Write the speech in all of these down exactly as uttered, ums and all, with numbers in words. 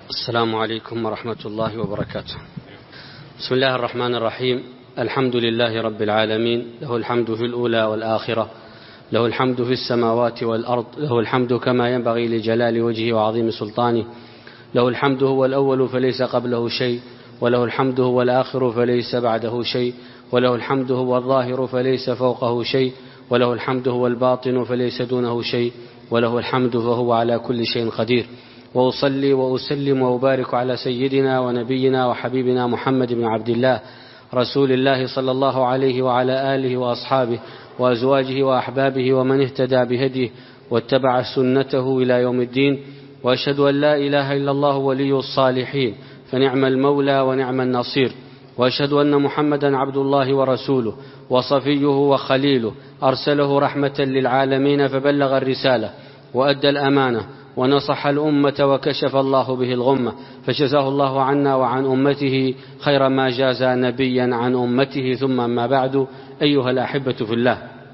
السلام عليكم ورحمة الله وبركاته. بسم الله الرحمن الرحيم. الحمد لله رب العالمين، له الحمد في الأولى والآخرة، له الحمد في السماوات والأرض، له الحمد كما ينبغي لجلال وجهه وعظيم سلطانه. له الحمد هو الأول فليس قبله شيء، وله الحمد هو الآخر فليس بعده شيء، وله الحمد هو الظاهر فليس فوقه شيء، وله الحمد هو الباطن فليس دونه شيء، وله الحمد فهو على كل شيء قدير. وأصلي وأسلم وأبارك على سيدنا ونبينا وحبيبنا محمد بن عبد الله رسول الله صلى الله عليه وعلى آله وأصحابه وأزواجه وأحبابه ومن اهتدى بهديه واتبع سنته إلى يوم الدين. وأشهد أن لا إله إلا الله ولي الصالحين، فنعم المولى ونعم النصير. وأشهد أن محمدا عبد الله ورسوله وصفيه وخليله، أرسله رحمة للعالمين فبلغ الرسالة وأدى الأمانة ونصح الأمة وكشف الله به الغمة، فجزاه الله عنا وعن أمته خير ما جاز نبيا عن أمته. ثم ما بعد، أيها الأحبة في الله،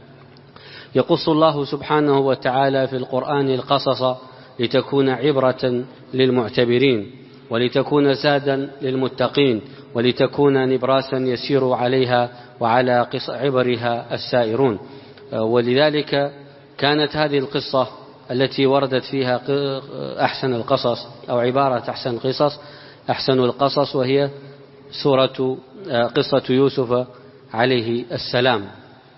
يقص الله سبحانه وتعالى في القرآن القصص لتكون عبرة للمعتبرين، ولتكون زادا للمتقين، ولتكون نبراسا يسير عليها وعلى عبرها السائرون. ولذلك كانت هذه القصة التي وردت فيها أحسن القصص أو عبارة أحسن القصص أحسن القصص وهي سورة قصة يوسف عليه السلام،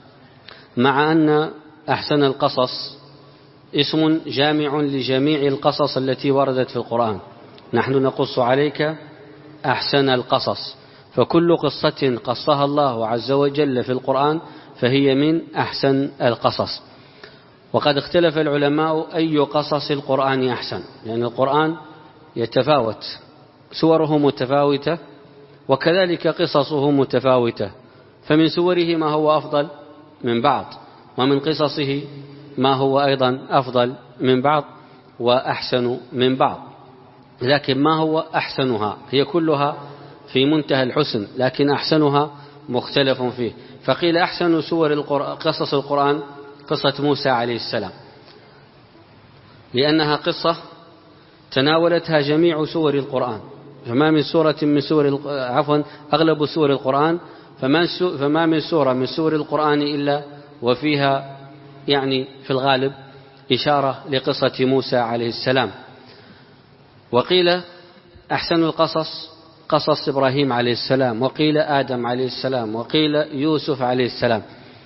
مع أن أحسن القصص اسم جامع لجميع القصص التي وردت في القرآن. نحن نقص عليك أحسن القصص، فكل قصة قصها الله عز وجل في القرآن فهي من أحسن القصص. وقد اختلف العلماء أي قصص القرآن أحسن، لأن القرآن يتفاوت، سوره متفاوتة وكذلك قصصه متفاوتة، فمن سوره ما هو أفضل من بعض، ومن قصصه ما هو أيضا أفضل من بعض وأحسن من بعض. لكن ما هو أحسنها؟ هي كلها في منتهى الحسن، لكن أحسنها مختلف فيه. فقيل أحسن سور القرآن قصص القرآن قصة موسى عليه السلام، لأنها قصة تناولتها جميع سور القرآن، فما من سورة من سور عفوا أغلب سور القرآن فما من سورة من سور القرآن إلا وفيها يعني في الغالب إشارة لقصة موسى عليه السلام. وقيل أحسن القصص قصص إبراهيم عليه السلام، وقيل آدم عليه السلام، وقيل يوسف عليه السلام،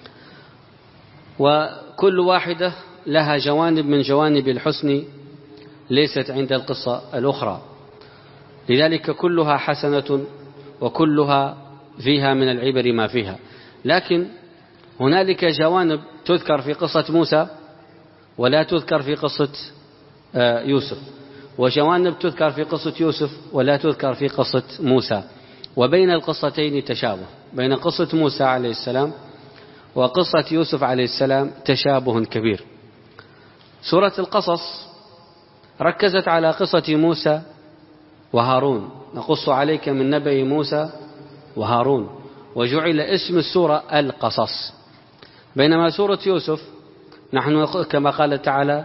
وكل واحدة لها جوانب من جوانب الحسن ليست عند القصة الأخرى، لذلك كلها حسنة وكلها فيها من العبر ما فيها. لكن هنالك جوانب تذكر في قصة موسى ولا تذكر في قصة يوسف، وجوانب تذكر في قصة يوسف ولا تذكر في قصة موسى، وبين القصتين تشابه، بين قصة موسى عليه السلام وقصة يوسف عليه السلام تشابه كبير. سورة القصص ركزت على قصة موسى وهارون، نقص عليك من نبأ موسى وهارون، وجعل اسم السورة القصص. بينما سورة يوسف نحن كما قال تعالى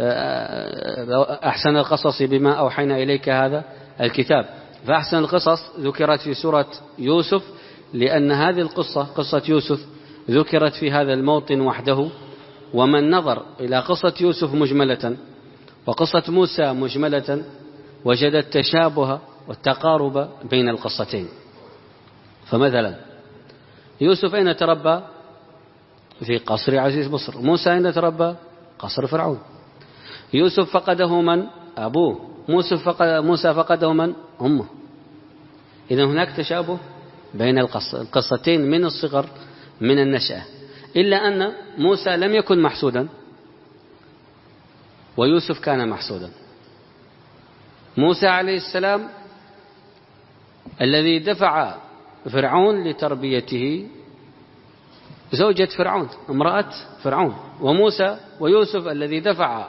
أحسن القصص بما أوحينا إليك هذا الكتاب، فأحسن القصص ذكرت في سورة يوسف لأن هذه القصة قصة يوسف ذكرت في هذا الموطن وحده. ومن نظر إلى قصة يوسف مجملة وقصة موسى مجملة وجد التشابه والتقارب بين القصتين. فمثلا يوسف أين تربى؟ في قصر عزيز مصر. موسى أين تربى؟ قصر فرعون. يوسف فقده من؟ أبوه. موسى فقد موسى فقده من؟ أمه. إذن هناك تشابه بين القصتين من الصغر من النشأة، إلا أن موسى لم يكن محسودا ويوسف كان محسودا. موسى عليه السلام الذي دفع فرعون لتربيته زوجة فرعون، امرأة فرعون، وموسى ويوسف الذي دفع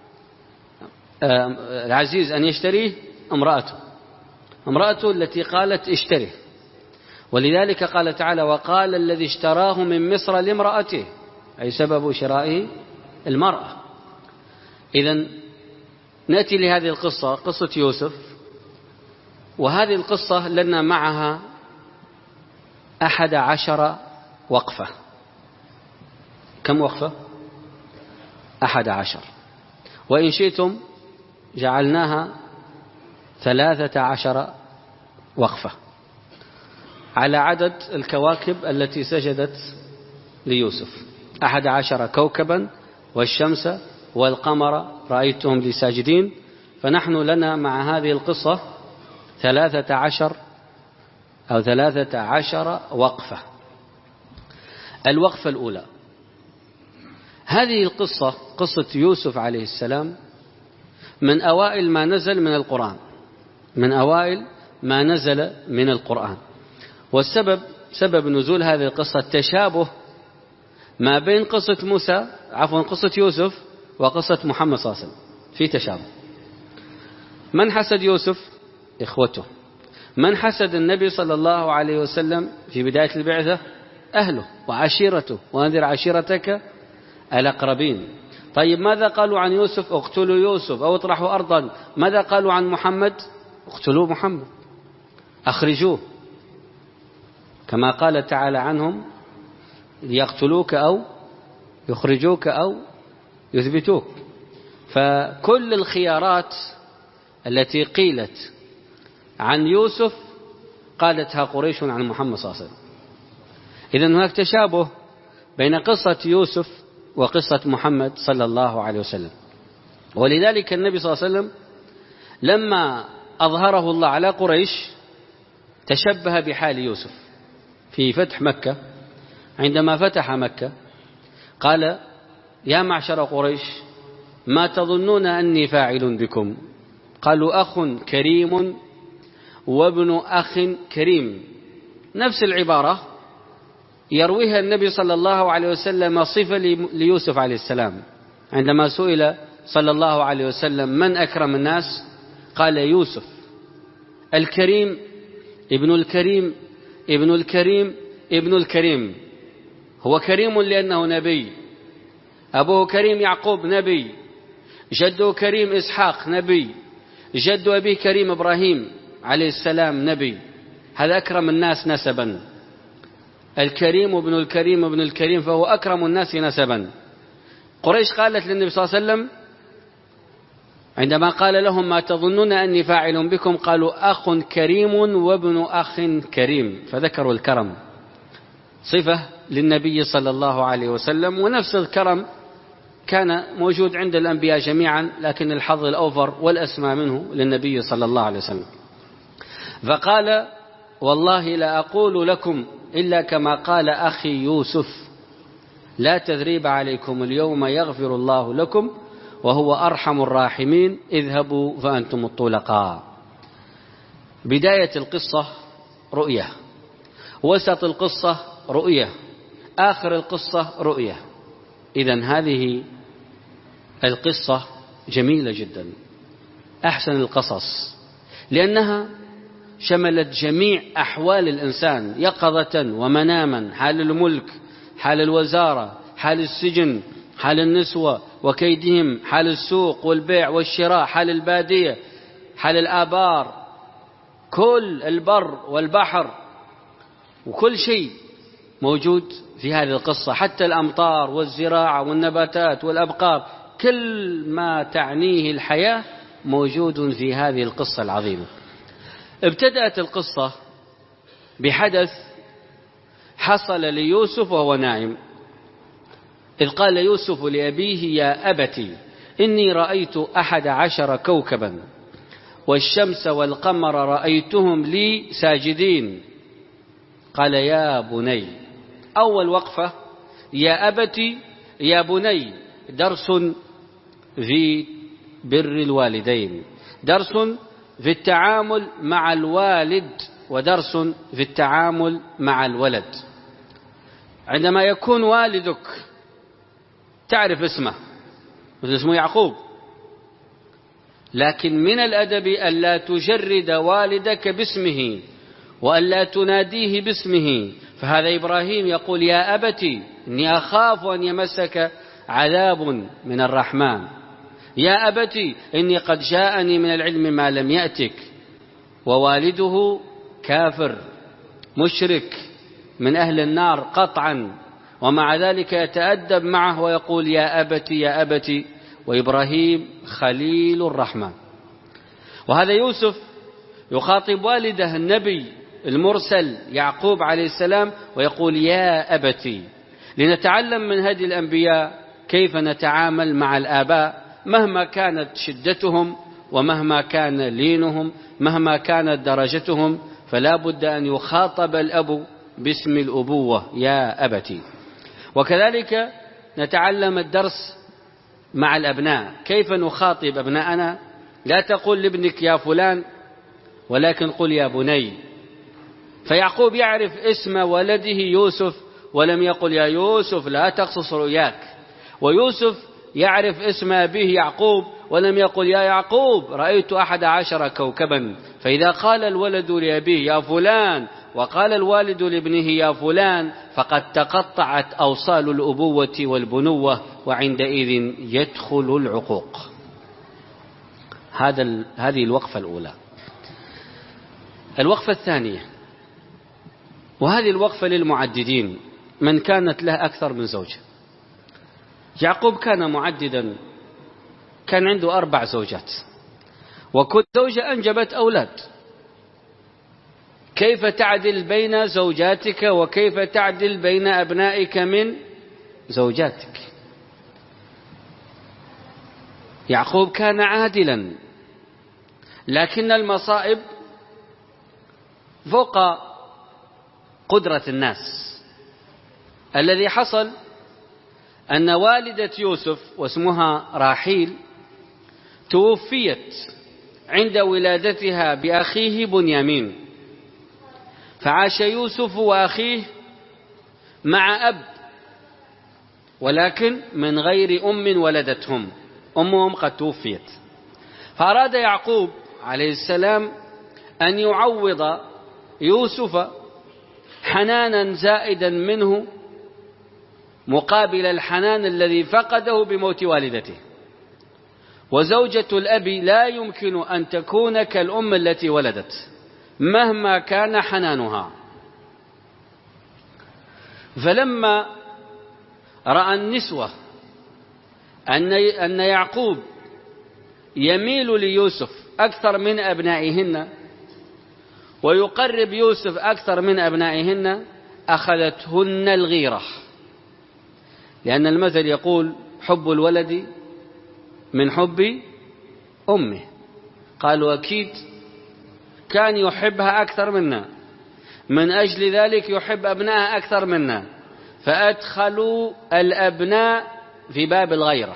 العزيز أن يشتريه امرأته امرأته التي قالت اشتريه. ولذلك قال تعالى وقال الذي اشتراه من مصر لامرأته، أي سبب شرائه المرأة. إذن نأتي لهذه القصة، قصة يوسف، وهذه القصة لنا معها أحد عشر وقفة. كم وقفة؟ أحد عشر، وإن شئتم جعلناها ثلاثة عشر وقفة على عدد الكواكب التي سجدت ليوسف. أحد عشر كوكبا والشمس والقمر رأيتهم لي ساجدين. فنحن لنا مع هذه القصة ثلاثة عشر أو ثلاثة عشر وقفة. الوقفة الأولى، هذه القصة قصة يوسف عليه السلام من أوائل ما نزل من القرآن، من أوائل ما نزل من القرآن. والسبب سبب نزول هذه القصة تشابه ما بين قصة موسى عفوا قصة يوسف وقصة محمد صلى الله عليه وسلم، في تشابه. من حسد يوسف؟ إخوته. من حسد النبي صلى الله عليه وسلم في بداية البعثة؟ أهله وعشيرته، وأنذر عشيرتك الأقربين. طيب ماذا قالوا عن يوسف؟ اقتلوا يوسف أو اطرحوا أرضا. ماذا قالوا عن محمد؟ اقتلوا محمد، أخرجوه، كما قال تعالى عنهم ليقتلوك أو يخرجوك أو يثبتوك. فكل الخيارات التي قيلت عن يوسف قالتها قريش عن محمد صلى الله عليه وسلم. إذن هناك تشابه بين قصة يوسف وقصة محمد صلى الله عليه وسلم. ولذلك النبي صلى الله عليه وسلم لما أظهره الله على قريش تشبه بحال يوسف في فتح مكة. عندما فتح مكة قال: يا معشر قريش ما تظنون أني فاعل بكم؟ قالوا: أخ كريم وابن أخ كريم. نفس العبارة يرويها النبي صلى الله عليه وسلم صفة ليوسف عليه السلام. عندما سئل صلى الله عليه وسلم من أكرم الناس قال: يوسف الكريم ابن الكريم ابن الكريم ابن الكريم. هو كريم لأنه نبي، أبوه كريم يعقوب نبي، جده كريم إسحاق نبي، جد أبيه كريم إبراهيم عليه السلام نبي. هذا أكرم الناس نسبا. الكريم ابن الكريم ابن الكريم فهو أكرم الناس نسبا. قريش قالت للنبي صلى الله عليه وسلم عندما قال لهم ما تظنون أني فاعل بكم؟ قالوا: أخ كريم وابن أخ كريم، فذكروا الكرم صفة للنبي صلى الله عليه وسلم. ونفس الكرم كان موجود عند الأنبياء جميعا، لكن الحظ الأوفر والأسمى منه للنبي صلى الله عليه وسلم. فقال: والله لا أقول لكم إلا كما قال أخي يوسف، لا تثريب عليكم اليوم يغفر الله لكم وهو أرحم الراحمين، اذهبوا فأنتم الطلقاء. بداية القصة رؤية، وسط القصة رؤية، آخر القصة رؤية. إذن هذه القصة جميلة جدا، أحسن القصص، لأنها شملت جميع أحوال الإنسان يقظة ومناما، حال الملك، حال الوزارة، حال السجن، حال النسوة وكيدهم، حال السوق والبيع والشراء، حال البادية، حال الآبار، كل البر والبحر، وكل شيء موجود في هذه القصة، حتى الأمطار والزراعة والنباتات والأبقار، كل ما تعنيه الحياة موجود في هذه القصة العظيمة. ابتدأت القصة بحدث حصل ليوسف وهو نائم، إذ قال يوسف لأبيه: يا أبتي إني رأيت أحد عشر كوكبا والشمس والقمر رأيتهم لي ساجدين. قال: يا بني. أول وقفة يا أبتي يا بني، درس في بر الوالدين، درس في التعامل مع الوالد، ودرس في التعامل مع الولد. عندما يكون والدك تعرف اسمه، مثل اسمه يعقوب، لكن من الأدب ألا تجرد والدك باسمه وألا تناديه باسمه. فهذا إبراهيم يقول: يا أبتي إني أخاف أن يمسك عذاب من الرحمن، يا أبتي إني قد جاءني من العلم ما لم يأتك. ووالده كافر مشرك من أهل النار قطعا، ومع ذلك يتأدب معه ويقول يا أبتي يا أبتي، وإبراهيم خليل الرحمن. وهذا يوسف يخاطب والده النبي المرسل يعقوب عليه السلام ويقول يا أبتي، لنتعلم من هذه الأنبياء كيف نتعامل مع الآباء مهما كانت شدتهم ومهما كان لينهم، مهما كانت درجتهم، فلا بد أن يخاطب الأب باسم الأبوة يا أبتي. وكذلك نتعلم الدرس مع الأبناء، كيف نخاطب أبناءنا. لا تقول لابنك يا فلان، ولكن قل يا بني. فيعقوب يعرف اسم ولده يوسف ولم يقل يا يوسف لا تقصص رؤياك، ويوسف يعرف اسم أبيه يعقوب ولم يقل يا يعقوب رأيت أحد عشر كوكبا. فإذا قال الولد لأبيه يا فلان وقال الوالد لابنه يا فلان فقد تقطعت أوصال الأبوة والبنوة، وعندئذ يدخل العقوق. هذا هذه الوقفة الأولى. الوقفة الثانية، وهذه الوقفة للمعددين، من كانت له أكثر من زوجة. يعقوب كان معددا، كان عنده أربع زوجات، وكل زوجة أنجبت أولاد. كيف تعدل بين زوجاتك وكيف تعدل بين أبنائك من زوجاتك؟ يعقوب كان عادلا، لكن المصائب فوق قدرة الناس. الذي حصل أن والدة يوسف واسمها راحيل توفيت عند ولادتها بأخيه بنيامين، فعاش يوسف وأخيه مع أب، ولكن من غير أم ولدتهم، أمهم قد توفيت. فأراد يعقوب عليه السلام أن يعوض يوسف حنانا زائدا منه مقابل الحنان الذي فقده بموت والدته. وزوجة الأب لا يمكن أن تكون كالأم التي ولدت مهما كان حنانها. فلما رأى النسوة أن أن يعقوب يميل ليوسف أكثر من أبنائهن ويقرب يوسف أكثر من أبنائهن أخذتهن الغيرة، لأن المثل يقول حب الولد من حب أمه. قالوا أكيد كان يحبها أكثر منا، من أجل ذلك يحب أبنائها أكثر منا، فأدخلوا الأبناء في باب الغيرة.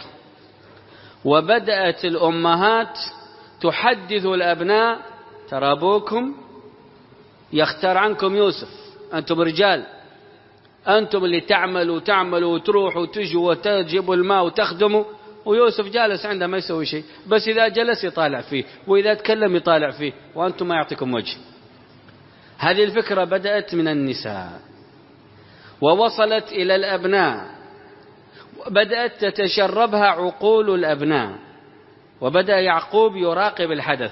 وبدأت الأمهات تحدث الأبناء ترى أبوكم يختار عنكم يوسف، أنتم رجال، أنتم اللي تعملوا تعملوا وتروحوا وتجوا وتجيبوا الماء وتخدموا، ويوسف جالس عنده ما يسوي شيء، بس إذا جلس يطالع فيه وإذا تكلم يطالع فيه، وأنتم ما يعطيكم وجه. هذه الفكرة بدأت من النساء ووصلت إلى الأبناء، وبدأت تتشربها عقول الأبناء، وبدأ يعقوب يراقب الحدث.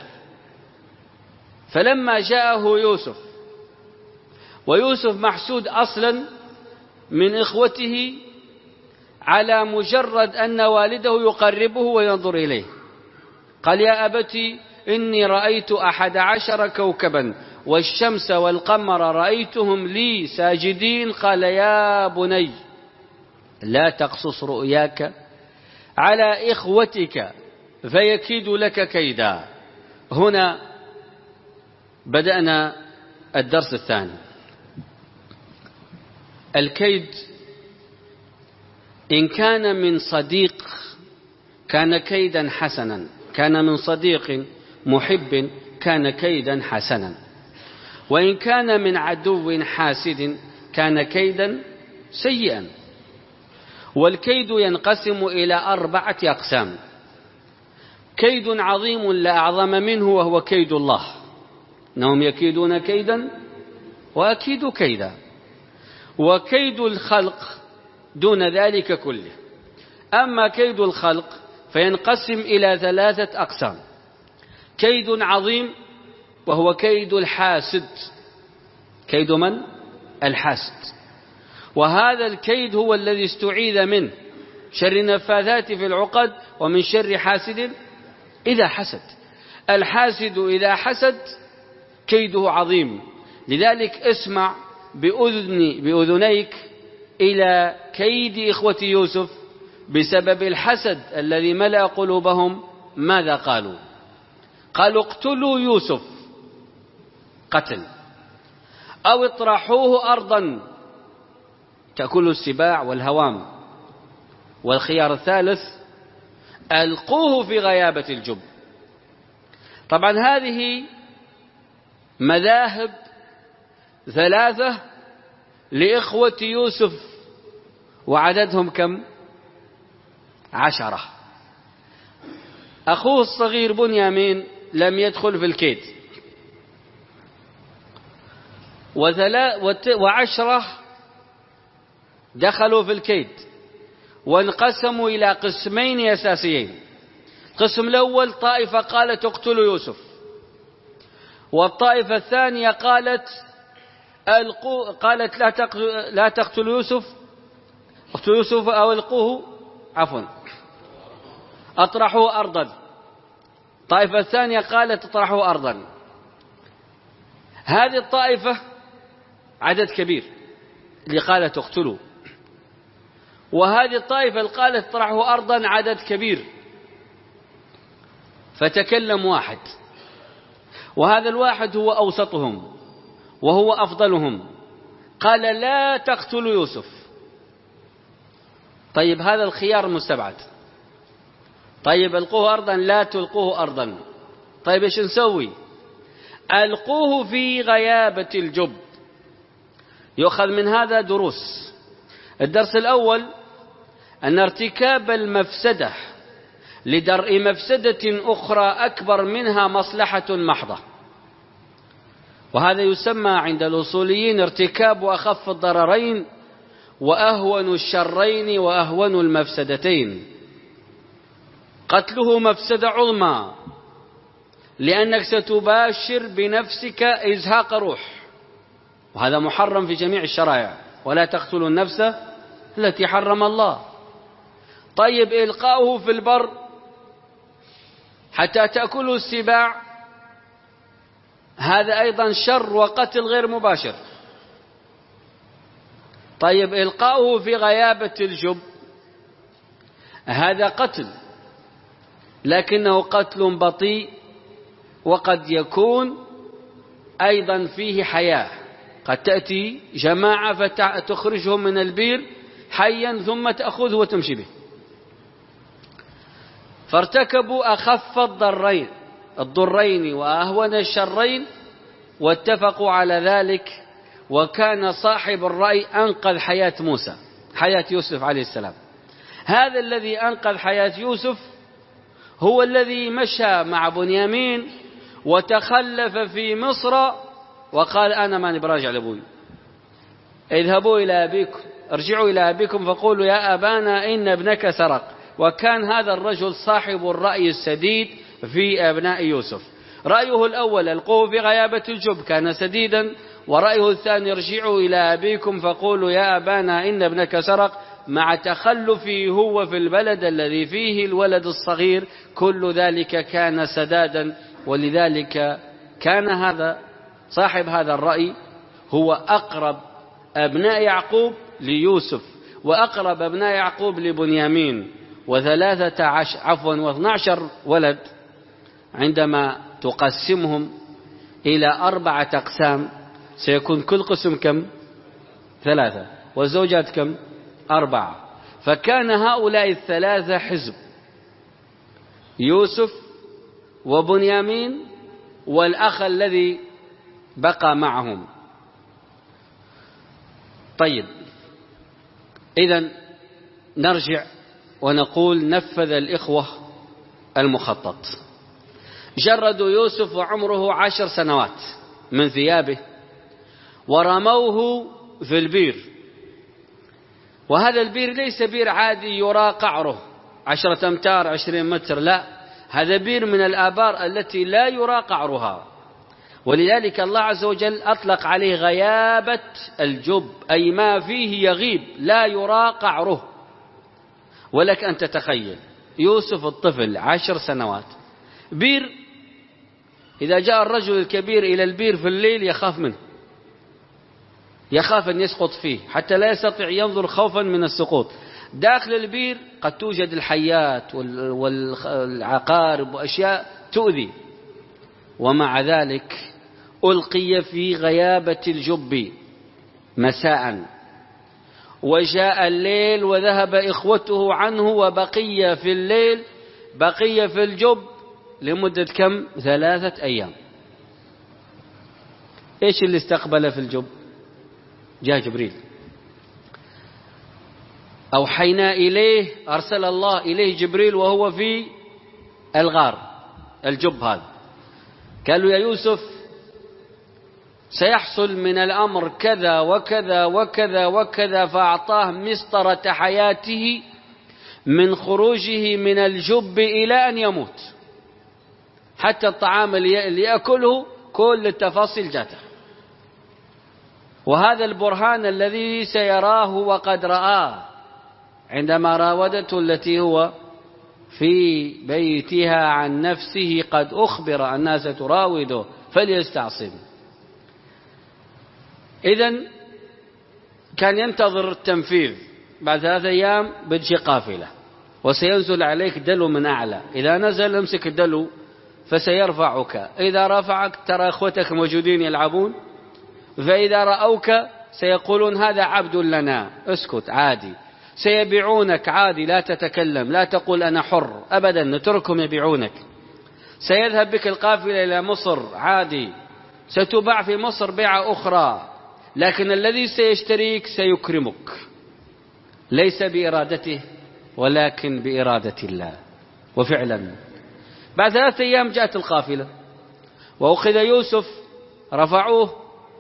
فلما جاءه يوسف، ويوسف محسود أصلا من إخوته على مجرد أن والده يقربه وينظر إليه، قال يا أبتي إني رأيت أحد عشر كوكبا والشمس والقمر رأيتهم لي ساجدين. قال يا بني لا تقصص رؤياك على إخوتك فيكيد لك كيدا. هنا بدأنا الدرس الثاني. الكيد إن كان من صديق كان كيدا حسنا، كان من صديق محب كان كيدا حسنا، وإن كان من عدو حاسد كان كيدا سيئا. والكيد ينقسم إلى أربعة أقسام: كيد عظيم لا أعظم منه وهو كيد الله، إنهم يكيدون كيدا وأكيد كيدا. وكيد الخلق دون ذلك كله. أما كيد الخلق فينقسم إلى ثلاثة أقسام: كيد عظيم وهو كيد الحاسد. كيد من؟ الحاسد. وهذا الكيد هو الذي استعيذ منه شر النفاثات في العقد ومن شر حاسد إذا حسد. الحاسد إذا حسد كيده عظيم. لذلك اسمع بأذني بأذنيك إلى كيد إخوة يوسف بسبب الحسد الذي ملأ قلوبهم. ماذا قالوا؟ قالوا اقتلوا يوسف قتل أو اطرحوه أرضا تأكل السباع والهوام. والخيار الثالث ألقوه في غيابة الجب. طبعا هذه مذاهب ثلاثة لإخوة يوسف وعددهم كم؟ عشرة. أخوه الصغير بنيامين لم يدخل في الكيد، وعشرة دخلوا في الكيد وانقسموا إلى قسمين أساسيين. القسم الأول طائفة قالت اقتلوا يوسف، والطائفة الثانية قالت ألقوا قالت لا تقتلوا لا تقتلوا يوسف اقتلوا يوسف أو ألقوه عفوا أطرحوا أرضا. الطائفة الثانية قالت اطرحوا أرضا. هذه الطائفة عدد كبير اللي قالت اقتلوا، وهذه الطائفة اللي قالت اطرحوا أرضا عدد كبير. فتكلم واحد، وهذا الواحد هو أوسطهم وهو أفضلهم، قال لا تقتلوا يوسف. طيب هذا الخيار مستبعد. طيب ألقوه أرضا، لا تلقوه أرضا. طيب إيش نسوي؟ ألقوه في غيابة الجب. يؤخذ من هذا دروس. الدرس الأول أن ارتكاب المفسدة لدرء مفسدة أخرى أكبر منها مصلحة محضة، وهذا يسمى عند الأصوليين ارتكاب أخف الضررين وأهون الشرين وأهون المفسدتين. قتله مفسدة عظمى لأنك ستباشر بنفسك إزهاق روح، وهذا محرم في جميع الشرائع، ولا تقتلوا النفس التي حرم الله. طيب إلقاؤه في البر حتى تأكله السباع، هذا أيضا شر وقتل غير مباشر. طيب إلقاؤه في غيابة الجب، هذا قتل لكنه قتل بطيء، وقد يكون أيضا فيه حياة. قد تأتي جماعة فتخرجهم من البير حيا ثم تأخذه وتمشي به. فارتكبوا أخف الضرين الضرين وأهون الشرين واتفقوا على ذلك. وكان صاحب الرأي أنقذ حياة موسى حياة يوسف عليه السلام. هذا الذي أنقذ حياة يوسف هو الذي مشى مع بنيامين وتخلف في مصر وقال أنا ماني براجع لأبوي. اذهبوا إلى أبيكم ارجعوا إلى أبيكم فقولوا يا أبانا إن ابنك سرق. وكان هذا الرجل صاحب الرأي السديد في أبناء يوسف. رأيه الأول ألقوه في غيابة الجب كان سديدا، ورأيه الثاني ارجعوا إلى أبيكم فقولوا يا أبانا إن ابنك سرق، مع تخلفه هو في البلد الذي فيه الولد الصغير. كل ذلك كان سدادا، ولذلك كان هذا صاحب هذا الرأي هو أقرب أبناء يعقوب ليوسف وأقرب أبناء يعقوب لبنيامين. وثلاثة عشر عفوا واثنى عشر ولد عندما تقسمهم إلى أربعة أقسام سيكون كل قسم كم؟ ثلاثة، والزوجات كم؟ أربعة. فكان هؤلاء الثلاثة حزب: يوسف وبنيامين والأخ الذي بقى معهم. طيب إذن نرجع ونقول نفذ الإخوة المخطط. جردوا يوسف وعمره عشر سنوات من ثيابه ورموه في البير. وهذا البير ليس بير عادي يرى قعره عشرة أمتار عشرين متر، لا، هذا بير من الآبار التي لا يرى قعرها. ولذلك الله عز وجل أطلق عليه غيابة الجب، أي ما فيه يغيب لا يرى قعره. ولك أن تتخيل يوسف الطفل عشر سنوات، بير، إذا جاء الرجل الكبير إلى البير في الليل يخاف منه، يخاف أن يسقط فيه حتى لا يستطيع ينظر خوفا من السقوط. داخل البير قد توجد الحيات والعقارب وأشياء تؤذي، ومع ذلك ألقي في غيابة الجب مساء، وجاء الليل وذهب إخوته عنه، وبقي في الليل بقي في الجب لمدة كم؟ ثلاثة أيام. إيش اللي استقبله في الجب؟ جاء جبريل، أوحينا إليه، أرسل الله إليه جبريل وهو في الغار الجب هذا، قالوا يا يوسف سيحصل من الأمر كذا وكذا وكذا وكذا، فأعطاه مسطرة حياته من خروجه من الجب إلى أن يموت، حتى الطعام اللي يأكله كل التفاصيل جاته. وهذا البرهان الذي سيراه وقد رآه عندما راودته التي هو في بيتها عن نفسه، قد أخبر أنها ستراوده فليستعصم. إذن كان ينتظر التنفيذ، بعد ثلاثة أيام بتجي قافلة وسينزل عليك دلو من أعلى، إذا نزل امسك الدلو فسيرفعك، إذا رفعك ترى أخوتك موجودين يلعبون، فإذا رأوك سيقولون هذا عبد لنا، اسكت عادي، سيبيعونك عادي، لا تتكلم، لا تقول أنا حر أبدا، نتركهم يبيعونك. سيذهب بك القافلة إلى مصر عادي، ستباع في مصر بيعة أخرى، لكن الذي سيشتريك سيكرمك، ليس بإرادته ولكن بإرادة الله. وفعلا بعد ثلاثة أيام جاءت القافلة وأخذ يوسف، رفعوه،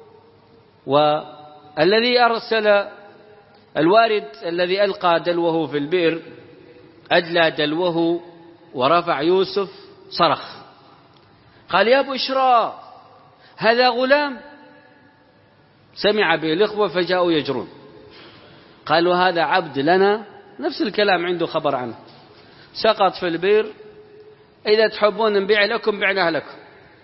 والذي أرسل الوارد الذي ألقى دلوه في البئر أدلى دلوه ورفع يوسف، صرخ قال يا بشرى هذا غلام. سمع به الإخوة فجاءوا يجرون، قالوا هذا عبد لنا، نفس الكلام عنده خبر عنه، سقط في البئر، إذا تحبون نبيع لكم بعناه لكم،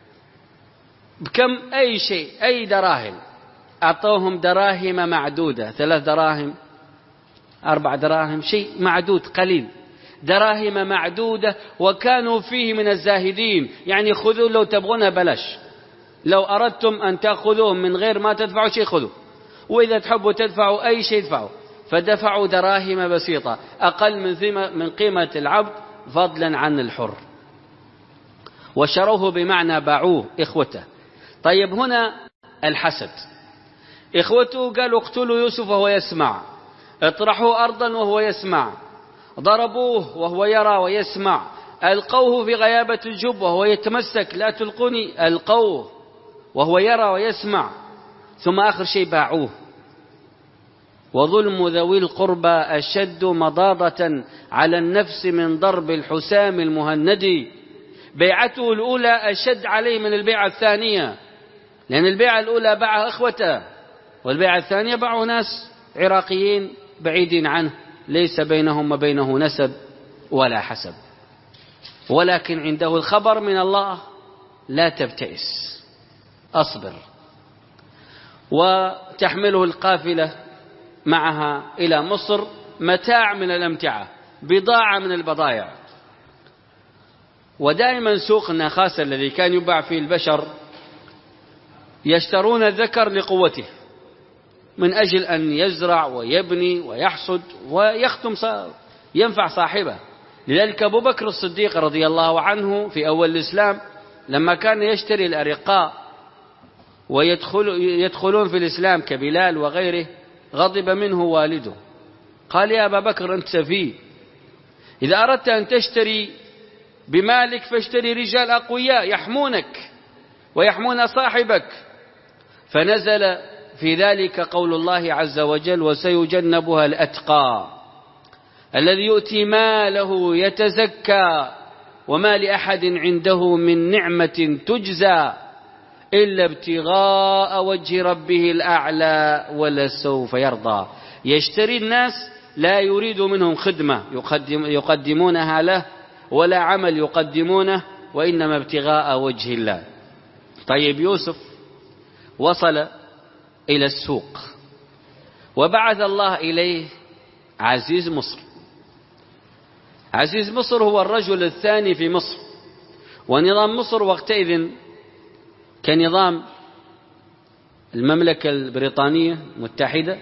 بكم؟ أي شيء، أي دراهم. أعطوهم دراهم معدودة، ثلاث دراهم، أربع دراهم، شيء معدود قليل، دراهم معدودة. وكانوا فيه من الزاهدين، يعني خذوا لو تبغونها بلاش، لو أردتم أن تأخذوه من غير ما تدفعوا شيء خذوا، وإذا تحبوا تدفعوا أي شيء دفعوا. فدفعوا دراهم بسيطة أقل من من قيمة العبد فضلا عن الحر، وشروه بمعنى باعوه إخوته. طيب هنا الحسد، إخوته قالوا اقتلوا يوسف وهو يسمع، اطرحوه أرضا وهو يسمع، ضربوه وهو يرى ويسمع، ألقوه في غيابة الجب وهو يتمسك، لا تلقوني، ألقوه وهو يرى ويسمع، ثم آخر شيء باعوه. وظلم ذوي القربى أشد مضاضة على النفس من ضرب الحسام المهندي. بيعته الأولى أشد عليه من البيعة الثانية، لأن البيعة الأولى باع إخوته، والبيعة الثانية باعوا ناس عراقيين بعيدين عنه، ليس بينهم وبينه نسب ولا حسب، ولكن عنده الخبر من الله، لا تبتئس، أصبر. وتحمله القافلة معها إلى مصر متاع من الأمتعة، بضاعة من البضائع. ودائما سوق النخاسة الذي كان يباع فيه البشر يشترون الذكر لقوته، من أجل أن يزرع ويبني ويحصد ويختم ينفع صاحبه. لذلك أبو بكر الصديق رضي الله عنه في أول الإسلام لما كان يشتري الأرقاء ويدخلون في الإسلام كبلال وغيره، غضب منه والده، قال يا أبا بكر أنت سفيه، إذا أردت أن تشتري بمالك فاشتري رجال أقوياء يحمونك ويحمون صاحبك. فنزل في ذلك قول الله عز وجل وسيجنبها الأتقى الذي يؤتي ماله يتزكى وما لأحد عنده من نعمة تجزى إلا ابتغاء وجه ربه الأعلى ولسوف يرضى. يشتري الناس لا يريد منهم خدمة يقدم يقدمونها له ولا عمل يقدمونه، وإنما ابتغاء وجه الله. طيب يوسف وصل إلى السوق وبعث الله إليه عزيز مصر. عزيز مصر هو الرجل الثاني في مصر، ونظام مصر وقتئذ كنظام المملكة البريطانية المتحدة،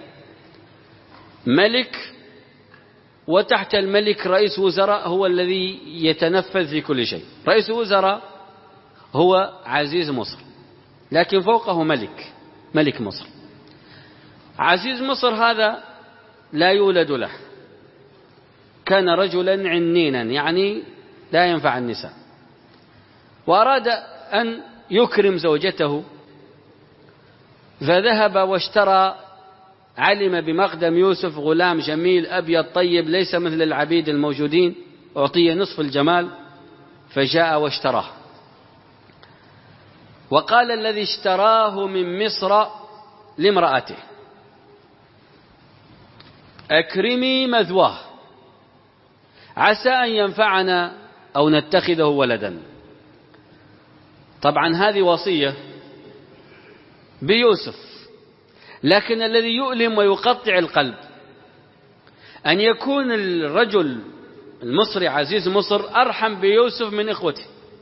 ملك وتحت الملك رئيس وزراء هو الذي يتنفذ في كل شيء. رئيس وزراء هو عزيز مصر، لكن فوقه ملك، ملك مصر. عزيز مصر هذا لا يولد له، كان رجلا عنينا يعني لا ينفع النساء، وأراد أن يكرم زوجته، فذهب واشترى، علم بمقدم يوسف غلام جميل أبيض طيب ليس مثل العبيد الموجودين، أعطي نصف الجمال، فجاء واشتراه. وقال الذي اشتراه من مصر لامرأته: أكرمي مثواه عسى أن ينفعنا أو نتخذه ولدا. طبعا هذه وصية بيوسف، لكن الذي يؤلم ويقطع القلب أن يكون الرجل المصري عزيز مصر أرحم بيوسف من إخوته.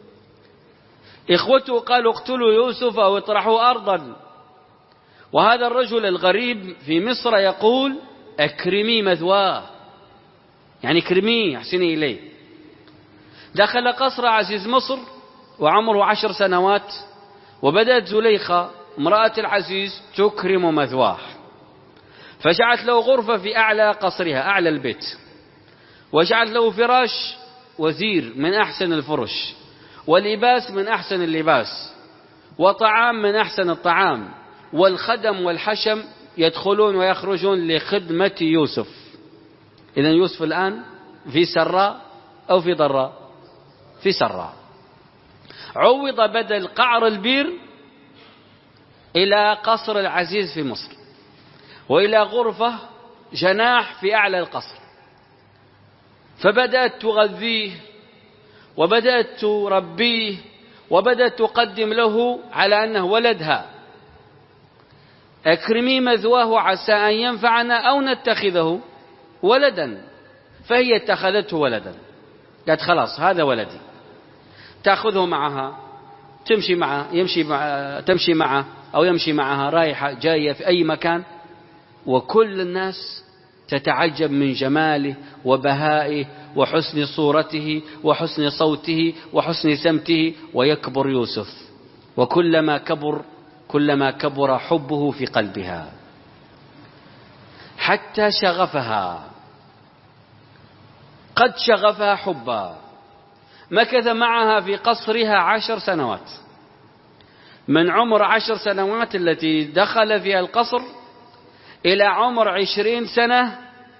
إخوته قالوا: اقتلوا يوسف أو اطرحوا أرضا، وهذا الرجل الغريب في مصر يقول: أكرمي مثواه، يعني اكرميه، احسني إليه. دخل قصر عزيز مصر وعمره عشر سنوات، وبدأت زليخة امرأة العزيز تكرم مثواه، فجعلت له غرفة في أعلى قصرها، أعلى البيت، وجعلت له فراش وزير من أحسن الفرش، ولباس من أحسن اللباس، وطعام من أحسن الطعام، والخدم والحشم يدخلون ويخرجون لخدمة يوسف. إذن يوسف الآن في سراء أو في ضراء؟ في سراء. عوض بدل قعر البير إلى قصر العزيز في مصر، وإلى غرفة جناح في أعلى القصر. فبدأت تغذيه وبدأت تربيه وبدأت تقدم له على أنه ولدها. أكرمي مثواه عسى أن ينفعنا أو نتخذه ولدا، فهي اتخذته ولدا، قالت خلاص هذا ولدي. تأخذه معها، تمشي معه، يمشي مع تمشي معه أو يمشي معها، رايحة جاية في أي مكان، وكل الناس تتعجب من جماله وبهائه وحسن صورته وحسن صوته وحسن سمته. ويكبر يوسف، وكلما كبر كلما كبر حبه في قلبها، حتى شغفها، قد شغفها حبا. مكث معها في قصرها عشر سنوات، من عمر عشر سنوات التي دخل فيها القصر إلى عمر عشرين سنة،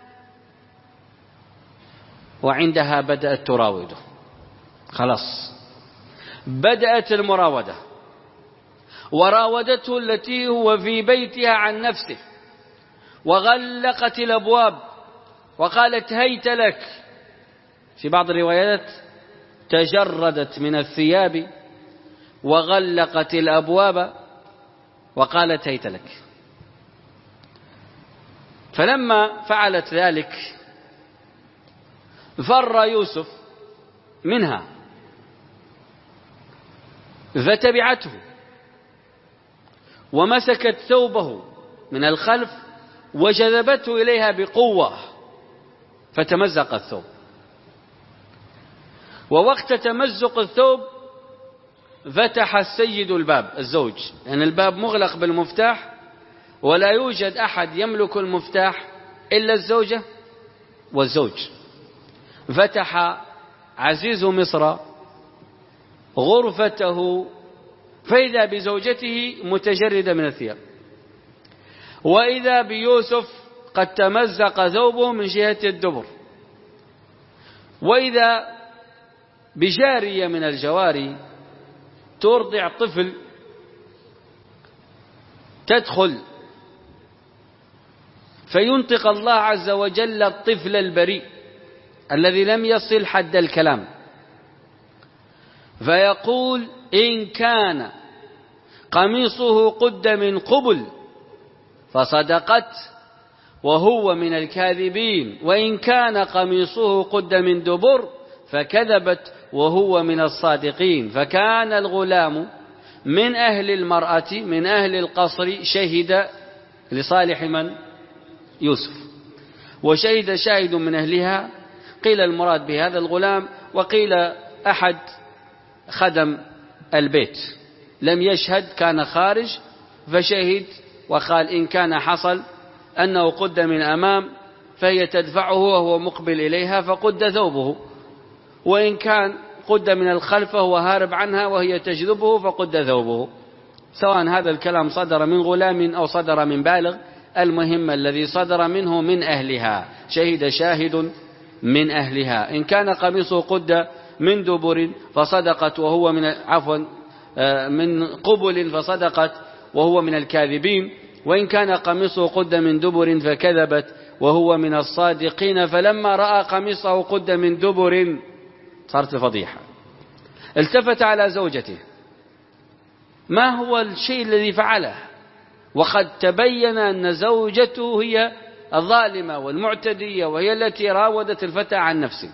وعندها بدأت تراوده. خلاص بدأت المراودة، وراودته التي هو في بيتها عن نفسه، وغلقت الأبواب وقالت: هيت لك. في بعض الروايات تجردت من الثياب وغلقت الأبواب وقالت: هيت لك. فلما فعلت ذلك فر يوسف منها، فتبعته ومسكت ثوبه من الخلف وجذبته إليها بقوة، فتمزق الثوب. ووقت تمزق الثوب فتح السيد الباب، الزوج، لأن يعني الباب مغلق بالمفتاح ولا يوجد أحد يملك المفتاح إلا الزوجة والزوج. فتح عزيز مصر غرفته فإذا بزوجته متجردة من الثياب، وإذا بيوسف قد تمزق ثوبه من جهة الدبر، وإذا بجارية من الجواري ترضع طفل تدخل فينطق الله عز وجل الطفل البريء الذي لم يصل حد الكلام، فيقول: إن كان قميصه قد من قبل فصدقت وهو من الكاذبين، وإن كان قميصه قد من دبر فكذبت وهو من الصادقين. فكان الغلام من أهل المرأة من أهل القصر شهد لصالح من؟ يوسف. وشهد شاهد من أهلها، قيل المراد بهذا الغلام، وقيل أحد خدم البيت لم يشهد، كان خارج فشهد، وقال: إن كان حصل أنه قد من أمام فهي تدفعه وهو مقبل إليها فقد ثوبه، وإن كان قد من الخلف فهو هارب عنها وهي تجذبه فقد ثوبه. سواء هذا الكلام صدر من غلام أو صدر من بالغ، المهم الذي صدر منه من أهلها، شهد شاهد من أهلها. إن كان قميصه قد من دبر فصدقت وهو من عفوا من قبل فصدقت وهو من الكاذبين، وإن كان قميصه قد من دبر فكذبت وهو من الصادقين. فلما رأى قميصه قد من دبر صارت الفضيحة، التفت على زوجته: ما هو الشيء الذي فعله؟ وقد تبين أن زوجته هي الظالمة والمعتدية، وهي التي راودت الفتى عن نفسه.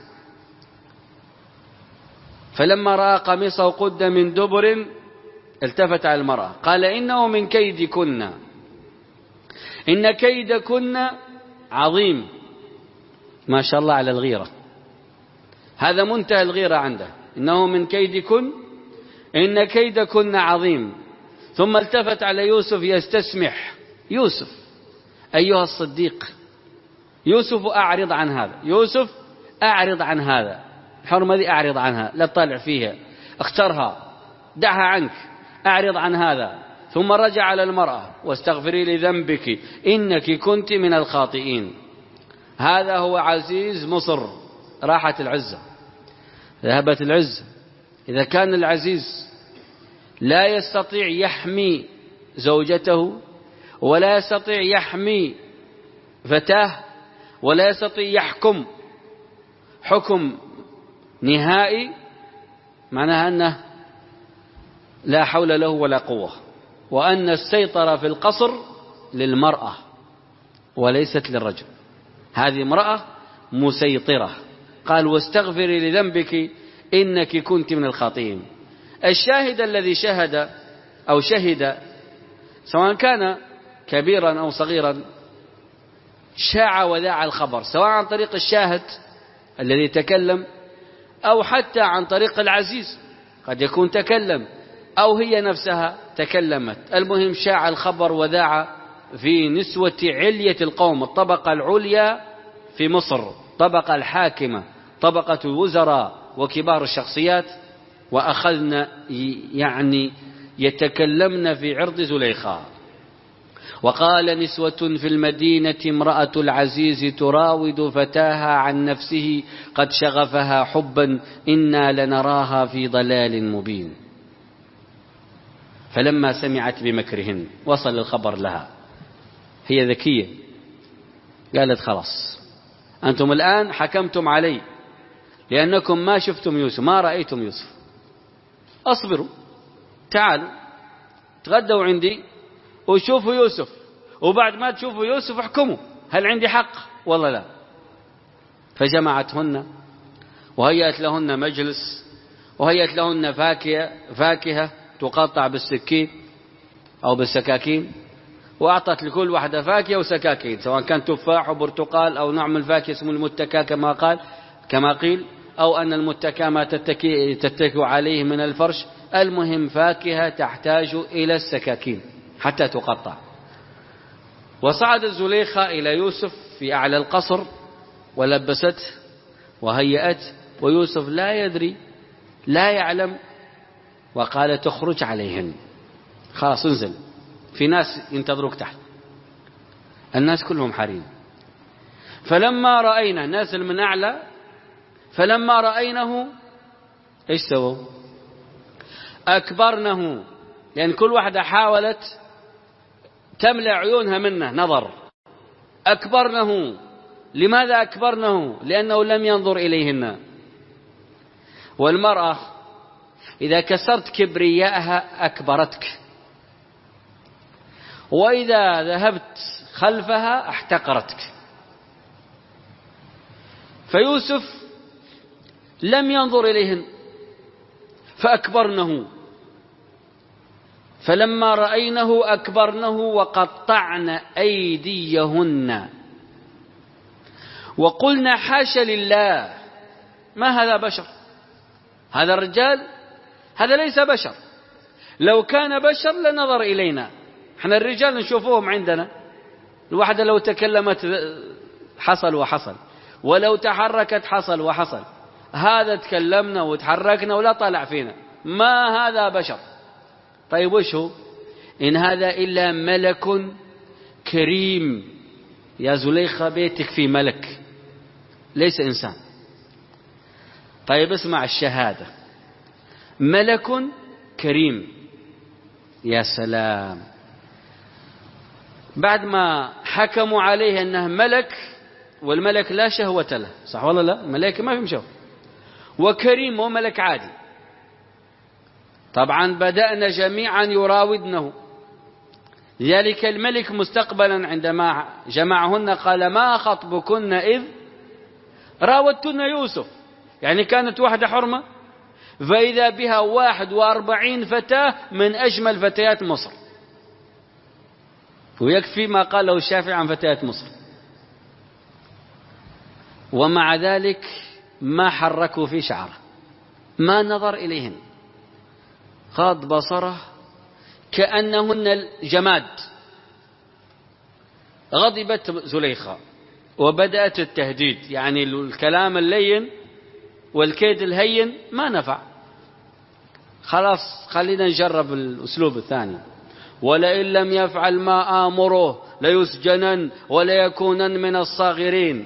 فلما رأى قميصه قد من دبر التفت على المرأة قال: إنه من كيدكن، إن كيدكن عظيم. ما شاء الله على الغيرة، هذا منتهى الغيرة عنده، إنه من كيدكن إن كيدكن عظيم. ثم التفت على يوسف يستسمح: يوسف أيها الصديق، يوسف أعرض عن هذا، يوسف أعرض عن هذا، الحرمة ذي أعرض عنها، لا تطالع فيها، اخترها، دعها عنك، أعرض عن هذا. ثم رجع على المرأة: واستغفري لذنبك إنك كنت من الخاطئين. هذا هو عزيز مصر، راحت العزة، ذهبت العزة. إذا كان العزيز لا يستطيع يحمي زوجته، ولا يستطيع يحمي فتاه، ولا يستطيع يحكم حكم نهائي، معناها أنه لا حول له ولا قوة، وأن السيطرة في القصر للمرأة وليست للرجل. هذه امرأة مسيطرة. قال: واستغفري لذنبك إنك كنت من الخاطئين. الشاهد الذي شهد أو شهد سواء كان كبيرا أو صغيرا شاع وذاع الخبر، سواء عن طريق الشاهد الذي تكلم أو حتى عن طريق العزيز، قد يكون تكلم أو هي نفسها تكلمت. المهم شاع الخبر وذاع في نسوة علية القوم، الطبقة العليا في مصر، طبقة الحاكمة، طبقة الوزراء وكبار الشخصيات، وأخذن يعني يتكلمن في عرض زليخا. وقال: نسوة في المدينة امرأة العزيز تراود فتاها عن نفسه قد شغفها حبا إنا لنراها في ضلال مبين. فلما سمعت بمكرهن وصل الخبر لها، هي ذكية، قالت: خلاص أنتم الآن حكمتم علي لأنكم ما شفتم يوسف، ما رأيتم يوسف، أصبروا، تعالوا تغدوا عندي وشوفوا يوسف، وبعد ما تشوفوا يوسف احكموا هل عندي حق والله لا. فجمعتهن وهيأت لهن مجلس، وهيأت لهن فاكهة فاكهة تقطع بالسكين أو بالسكاكين، وأعطت لكل واحدة فاكهة وسكاكين، سواء كان تفاح وبرتقال أو نوع من الفاكهة اسمه المتكى كما قال كما قيل، أو أن المتكى ما تتكي, تتكي عليه من الفرش. المهم فاكهة تحتاج إلى السكاكين حتى تقطع. وصعد زليخة إلى يوسف في أعلى القصر ولبسته وهيأت، ويوسف لا يدري لا يعلم، وقال: تخرج عليهن، خلاص انزل، في ناس ينتظروك تحت، الناس كلهم حريم. فلما رأينا الناس من أعلى، فلما رأينه إيش سووا؟ أكبرنه، لأن كل واحدة حاولت تملأ عيونها منه نظر. أكبرنه. لماذا أكبرنه؟ لأنه لم ينظر إليهن. والمرأة إذا كسرت كبرياءها أكبرتك، وإذا ذهبت خلفها احتقرتك. فيوسف لم ينظر إليهن فأكبرنه، فلما رأينه أكبرنه وقطعن أيديهن وقلنا حاشا لله، ما هذا بشر، هذا الرجال هذا ليس بشر، لو كان بشر لنظر إلينا. احنا الرجال نشوفوهم عندنا، الواحدة لو تكلمت حصل وحصل، ولو تحركت حصل وحصل. هذا تكلمنا وتحركنا ولا طلع فينا، ما هذا بشر. طيب وش هو؟ إن هذا إلا ملك كريم. يا زليخة بيتك في ملك ليس إنسان. طيب اسمع الشهادة، ملك كريم. يا سلام. بعد ما حكموا عليه أنه ملك، والملك لا شهوة له، صح ولا لا؟ الملائكة ما فيهم شهوة. وكريم وملك عادي. طبعا بدأنا جميعا يراودنه. لذلك الملك مستقبلا عندما جمعهن قال ما خطبكن إذ راودتن يوسف، يعني كانت واحدة حرمة فإذا بها واحد وأربعين فتاة من أجمل فتيات مصر، ويكفي ما قاله الشافعي عن فتيات مصر. ومع ذلك ما حركوا في شعره، ما نظر إليهن، غض بصره كأنهن الجماد. غضبت زليخة وبدأت التهديد، يعني الكلام اللين والكيد الهين ما نفع. خلاص خلينا نجرب الأسلوب الثاني. ولئن لم يفعل ما آمره ليسجنن وليكونن من الصاغرين.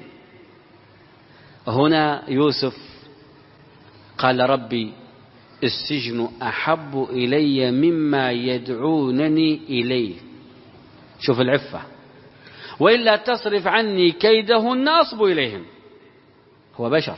هنا يوسف قال ربي السجن أحب إلي مما يدعونني إليه. شوف العفة. وإلا تصرف عني كيدهن أصب إليهم. هو بشر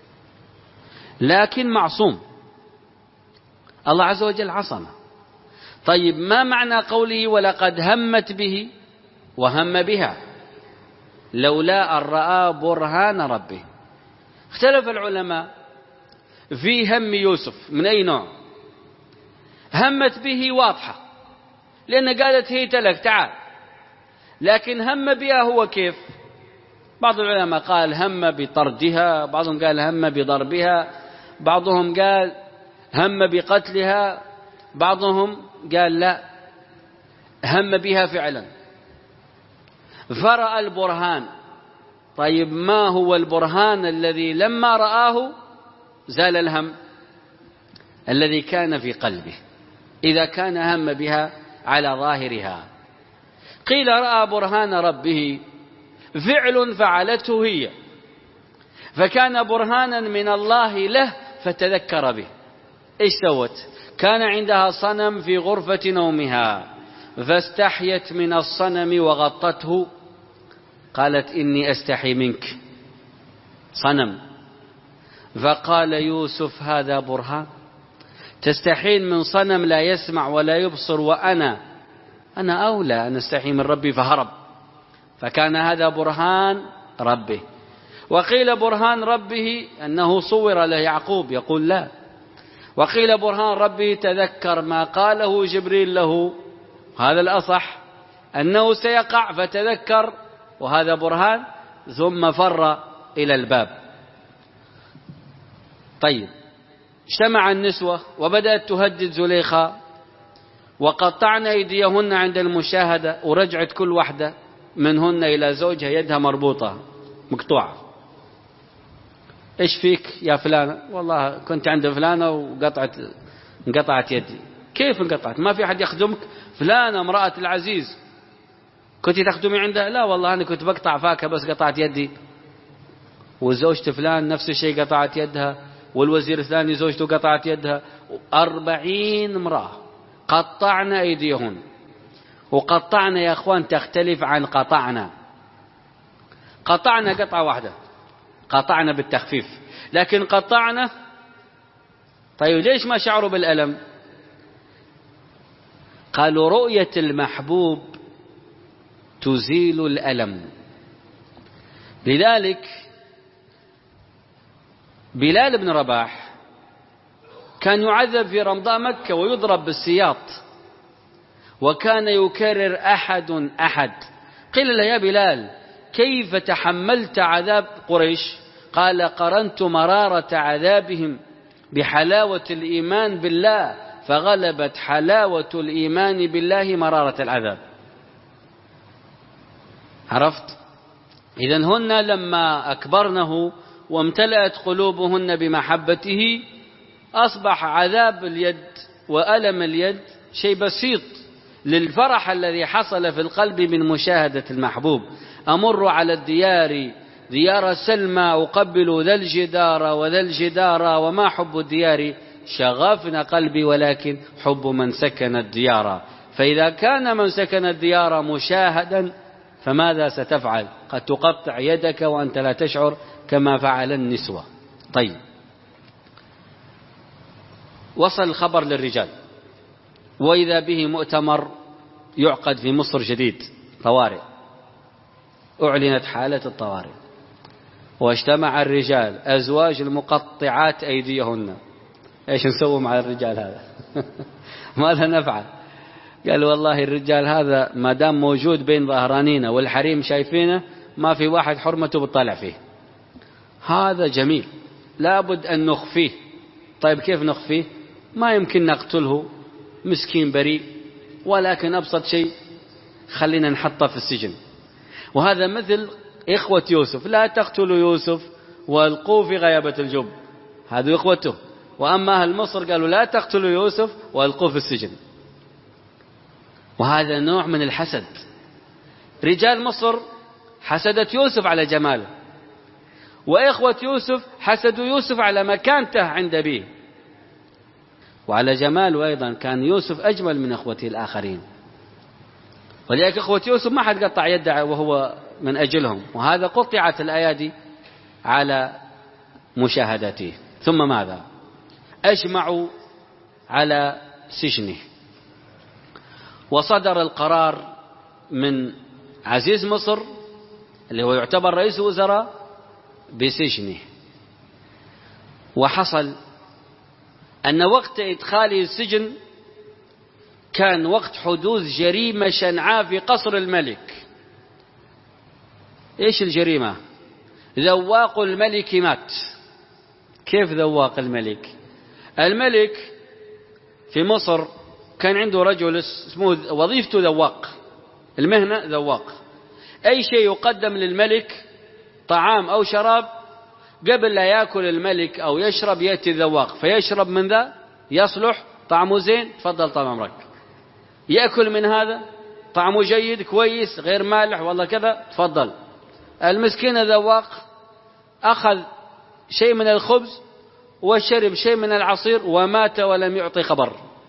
لكن معصوم، الله عز وجل عصمه. طيب ما معنى قوله ولقد همت به وهم بها لولا أن رأى برهان ربه؟ اختلف العلماء في هم يوسف من أي نوع. همت به واضحة لأن قالت هيت لك تعال، لكن هم بها هو كيف؟ بعض العلماء قال هم بطردها، بعضهم قال هم بضربها، بعضهم قال هم بقتلها، بعضهم قال لا هم بها فعلا فرأى البرهان. طيب ما هو البرهان الذي لما رآه زال الهم الذي كان في قلبه إذا كان هم بها على ظاهرها؟ قيل رأى برهان ربه فعل فعلته هي، فكان برهانا من الله له فتذكر به. إيش سوت؟ كان عندها صنم في غرفة نومها فاستحيت من الصنم وغطته، قالت إني أستحي منك صنم. فقال يوسف هذا برهان؟ تستحين من صنم لا يسمع ولا يبصر وأنا أنا أولى أن أستحي من ربي، فهرب. فكان هذا برهان ربه. وقيل برهان ربه أنه صور له يعقوب، يقول لا. وقيل برهان ربه تذكر ما قاله جبريل له، هذا الأصح أنه سيقع فتذكر وهذا برهان، ثم فر إلى الباب. طيب اجتمع النسوة وبدأت تهدد زليخة وقطعن أيديهن عند المشاهدة، ورجعت كل واحدة منهن إلى زوجها يدها مربوطة مقطوعة. إيش فيك يا فلانة؟ والله كنت عند فلانة وقطعت انقطعت يدي. كيف انقطعت؟ ما في أحد يخدمك؟ فلانة امرأة العزيز كنت تخدمي عندها؟ لا والله أنا كنت بقطع فاكهة بس قطعت يدي. وزوجة فلان نفس الشيء قطعت يدها، والوزير الثاني زوجته قطعت يدها. أربعين امرأة قطعن أيديهن. وقطعنا يا أخوان تختلف عن قطعنا. قطعنا قطعة واحدة، قطعنا بالتخفيف، لكن قطعنا طيب ليش ما شعروا بالألم؟ قالوا رؤية المحبوب تزيل الألم. لذلك بلال بن رباح كان يعذب في رمضاء مكة ويضرب بالسياط، وكان يكرر أحد أحد. قيل له يا بلال كيف تحملت عذاب قريش؟ قال قرنت مرارة عذابهم بحلاوة الإيمان بالله، فغلبت حلاوة الإيمان بالله مرارة العذاب. عرفت؟ إذن هن لما أكبرنه وامتلأت قلوبهن بمحبته أصبح عذاب اليد وألم اليد شيء بسيط للفرح الذي حصل في القلب من مشاهدة المحبوب. أمر على الديار ديار سلمى أقبل ذا الجدار وذا الجدار وما حب الديار شغفنا قلبي ولكن حب من سكن الديار. فإذا كان من سكن الديار مشاهدا فماذا ستفعل؟ قد تقطع يدك وأنت لا تشعر كما فعل النسوة. طيب، وصل الخبر للرجال، وإذا به مؤتمر يعقد في مصر جديد طوارئ، أعلنت حالة الطوارئ، واجتمع الرجال أزواج المقطعات أيديهن. إيش نسوي مع الرجال هذا؟ ماذا نفعل؟ قال والله الرجال هذا ما دام موجود بين ظهرانينا والحريم شايفينه ما في واحد حرمته بتطلع فيه، هذا جميل لابد أن نخفيه. طيب كيف نخفيه؟ ما يمكن نقتله، مسكين بريء، ولكن أبسط شيء خلينا نحطه في السجن. وهذا مثل إخوة يوسف، لا تقتلوا يوسف والقوا في غيابة الجب، هذا إخوته. وأما أهل مصر قالوا لا تقتلوا يوسف والقوا في السجن. وهذا نوع من الحسد. رجال مصر حسدت يوسف على جماله، وإخوة يوسف حسدوا يوسف على مكانته عند أبيه وعلى جماله أيضا. كان يوسف أجمل من إخوته الآخرين، ولذلك إخوة يوسف ما حد قطع يده وهو من أجلهم، وهذا قطعت الأيادي على مشاهدته. ثم ماذا؟ أجمعوا على سجنه، وصدر القرار من عزيز مصر اللي هو يعتبر رئيس وزراء بسجنه. وحصل أن وقت إدخاله السجن كان وقت حدوث جريمة شنعاء في قصر الملك. إيش الجريمة؟ ذواق الملك مات. كيف ذواق الملك؟ الملك في مصر كان عنده رجل اسمه وظيفته ذواق، المهنة ذواق. أي شيء يقدم للملك طعام أو شراب قبل لا يأكل الملك أو يشرب يأتي الذواق فيشرب من ذا يصلح طعمه زين، تفضل طال عمرك. يأكل من هذا طعمه جيد كويس غير مالح والله كذا، تفضل. المسكين الذواق أخذ شيء من الخبز وشرب شيء من العصير ومات ولم يعطي خبر.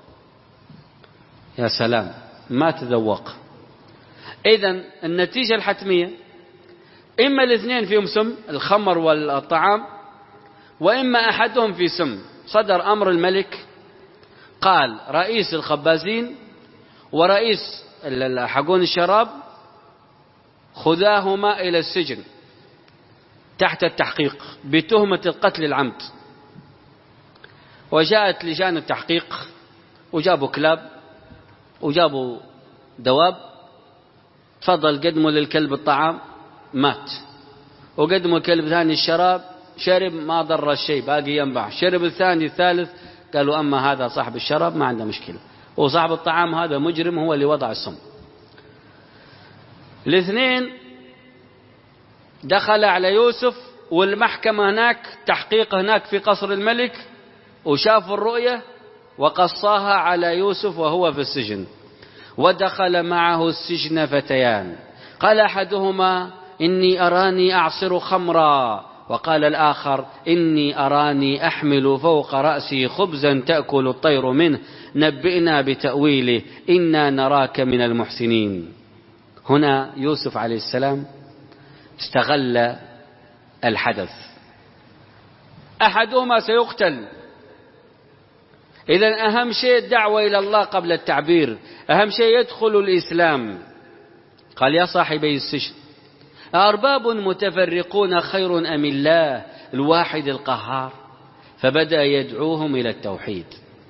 يا سلام، مات ذواق. إذن النتيجة الحتمية إما الاثنين فيهم سم، الخمر والطعام، وإما أحدهم في سم. صدر أمر الملك، قال رئيس الخبازين ورئيس حقون الشراب خذاهما إلى السجن تحت التحقيق بتهمة القتل العمد. وجاءت لجان التحقيق وجابوا كلاب وجابوا دواب، تفضل قدموا للكلب الطعام مات، وقدموا الكلب ثاني الشراب شرب ما ضر الشيء باقي ينبع، شرب الثاني الثالث قالوا أما هذا صاحب الشراب ما عنده مشكلة، وصاحب الطعام هذا مجرم هو اللي وضع السم. الاثنين دخل على يوسف والمحكمة هناك تحقيق هناك في قصر الملك، وشافوا الرؤية وقصاها على يوسف وهو في السجن. ودخل معه السجن فتيان، قال أحدهما إني أراني أعصر خمرا وقال الآخر إني أراني أحمل فوق رأسي خبزا تأكل الطير منه نبئنا بتأويله إنا نراك من المحسنين. هنا يوسف عليه السلام استغل الحدث، أحدهما سيقتل. إذن أهم شيء الدعوة إلى الله قبل التعبير، أهم شيء يدخل الإسلام. قال يا صاحبي السجن أرباب متفرقون خير أم الله الواحد القهار؟ فبدأ يدعوهم إلى التوحيد.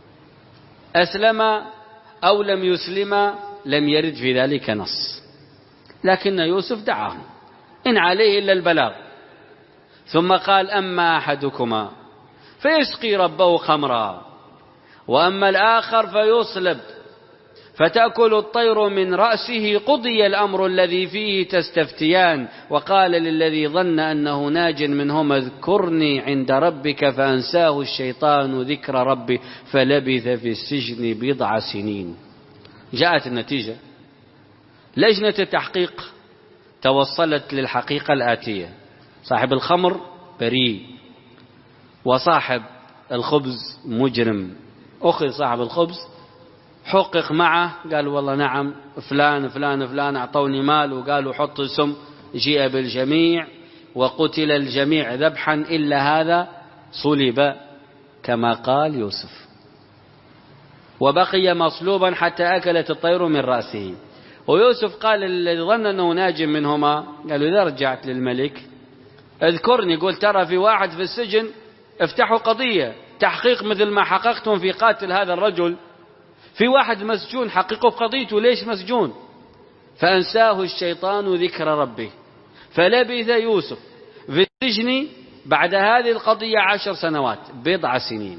أسلم أو لم يسلم لم يرد في ذلك نص، لكن يوسف دعاهم إن عليه إلا البلاغ. ثم قال أما أحدكما فيسقي ربه خمرا وأما الآخر فيصلب فتأكل الطير من رأسه قضي الأمر الذي فيه تستفتيان. وقال للذي ظن أنه ناج منهما اذكرني عند ربك فأنساه الشيطان ذكر ربه فلبث في السجن بضع سنين. جاءت النتيجة، لجنة التحقيق توصلت للحقيقة الآتية: صاحب الخمر بريء، وصاحب الخبز مجرم. أخذ صاحب الخبز حقق معه، قال والله نعم فلان فلان فلان أعطوني مال وقالوا حط السم، جيء بالجميع وقتل الجميع ذبحا إلا هذا صلب كما قال يوسف، وبقي مصلوبا حتى أكلت الطير من رأسه. ويوسف قال الذي ظن أنه ناج منهما، قالوا إذا رجعت للملك اذكرني، قل ترى في واحد في السجن افتحوا قضية تحقيق مثل ما حققتم في قاتل هذا الرجل، في واحد مسجون حققوا في قضيته ليش مسجون. فأنساه الشيطان ذكر ربه فلبث يوسف في السجن بعد هذه القضية عشر سنوات بضع سنين.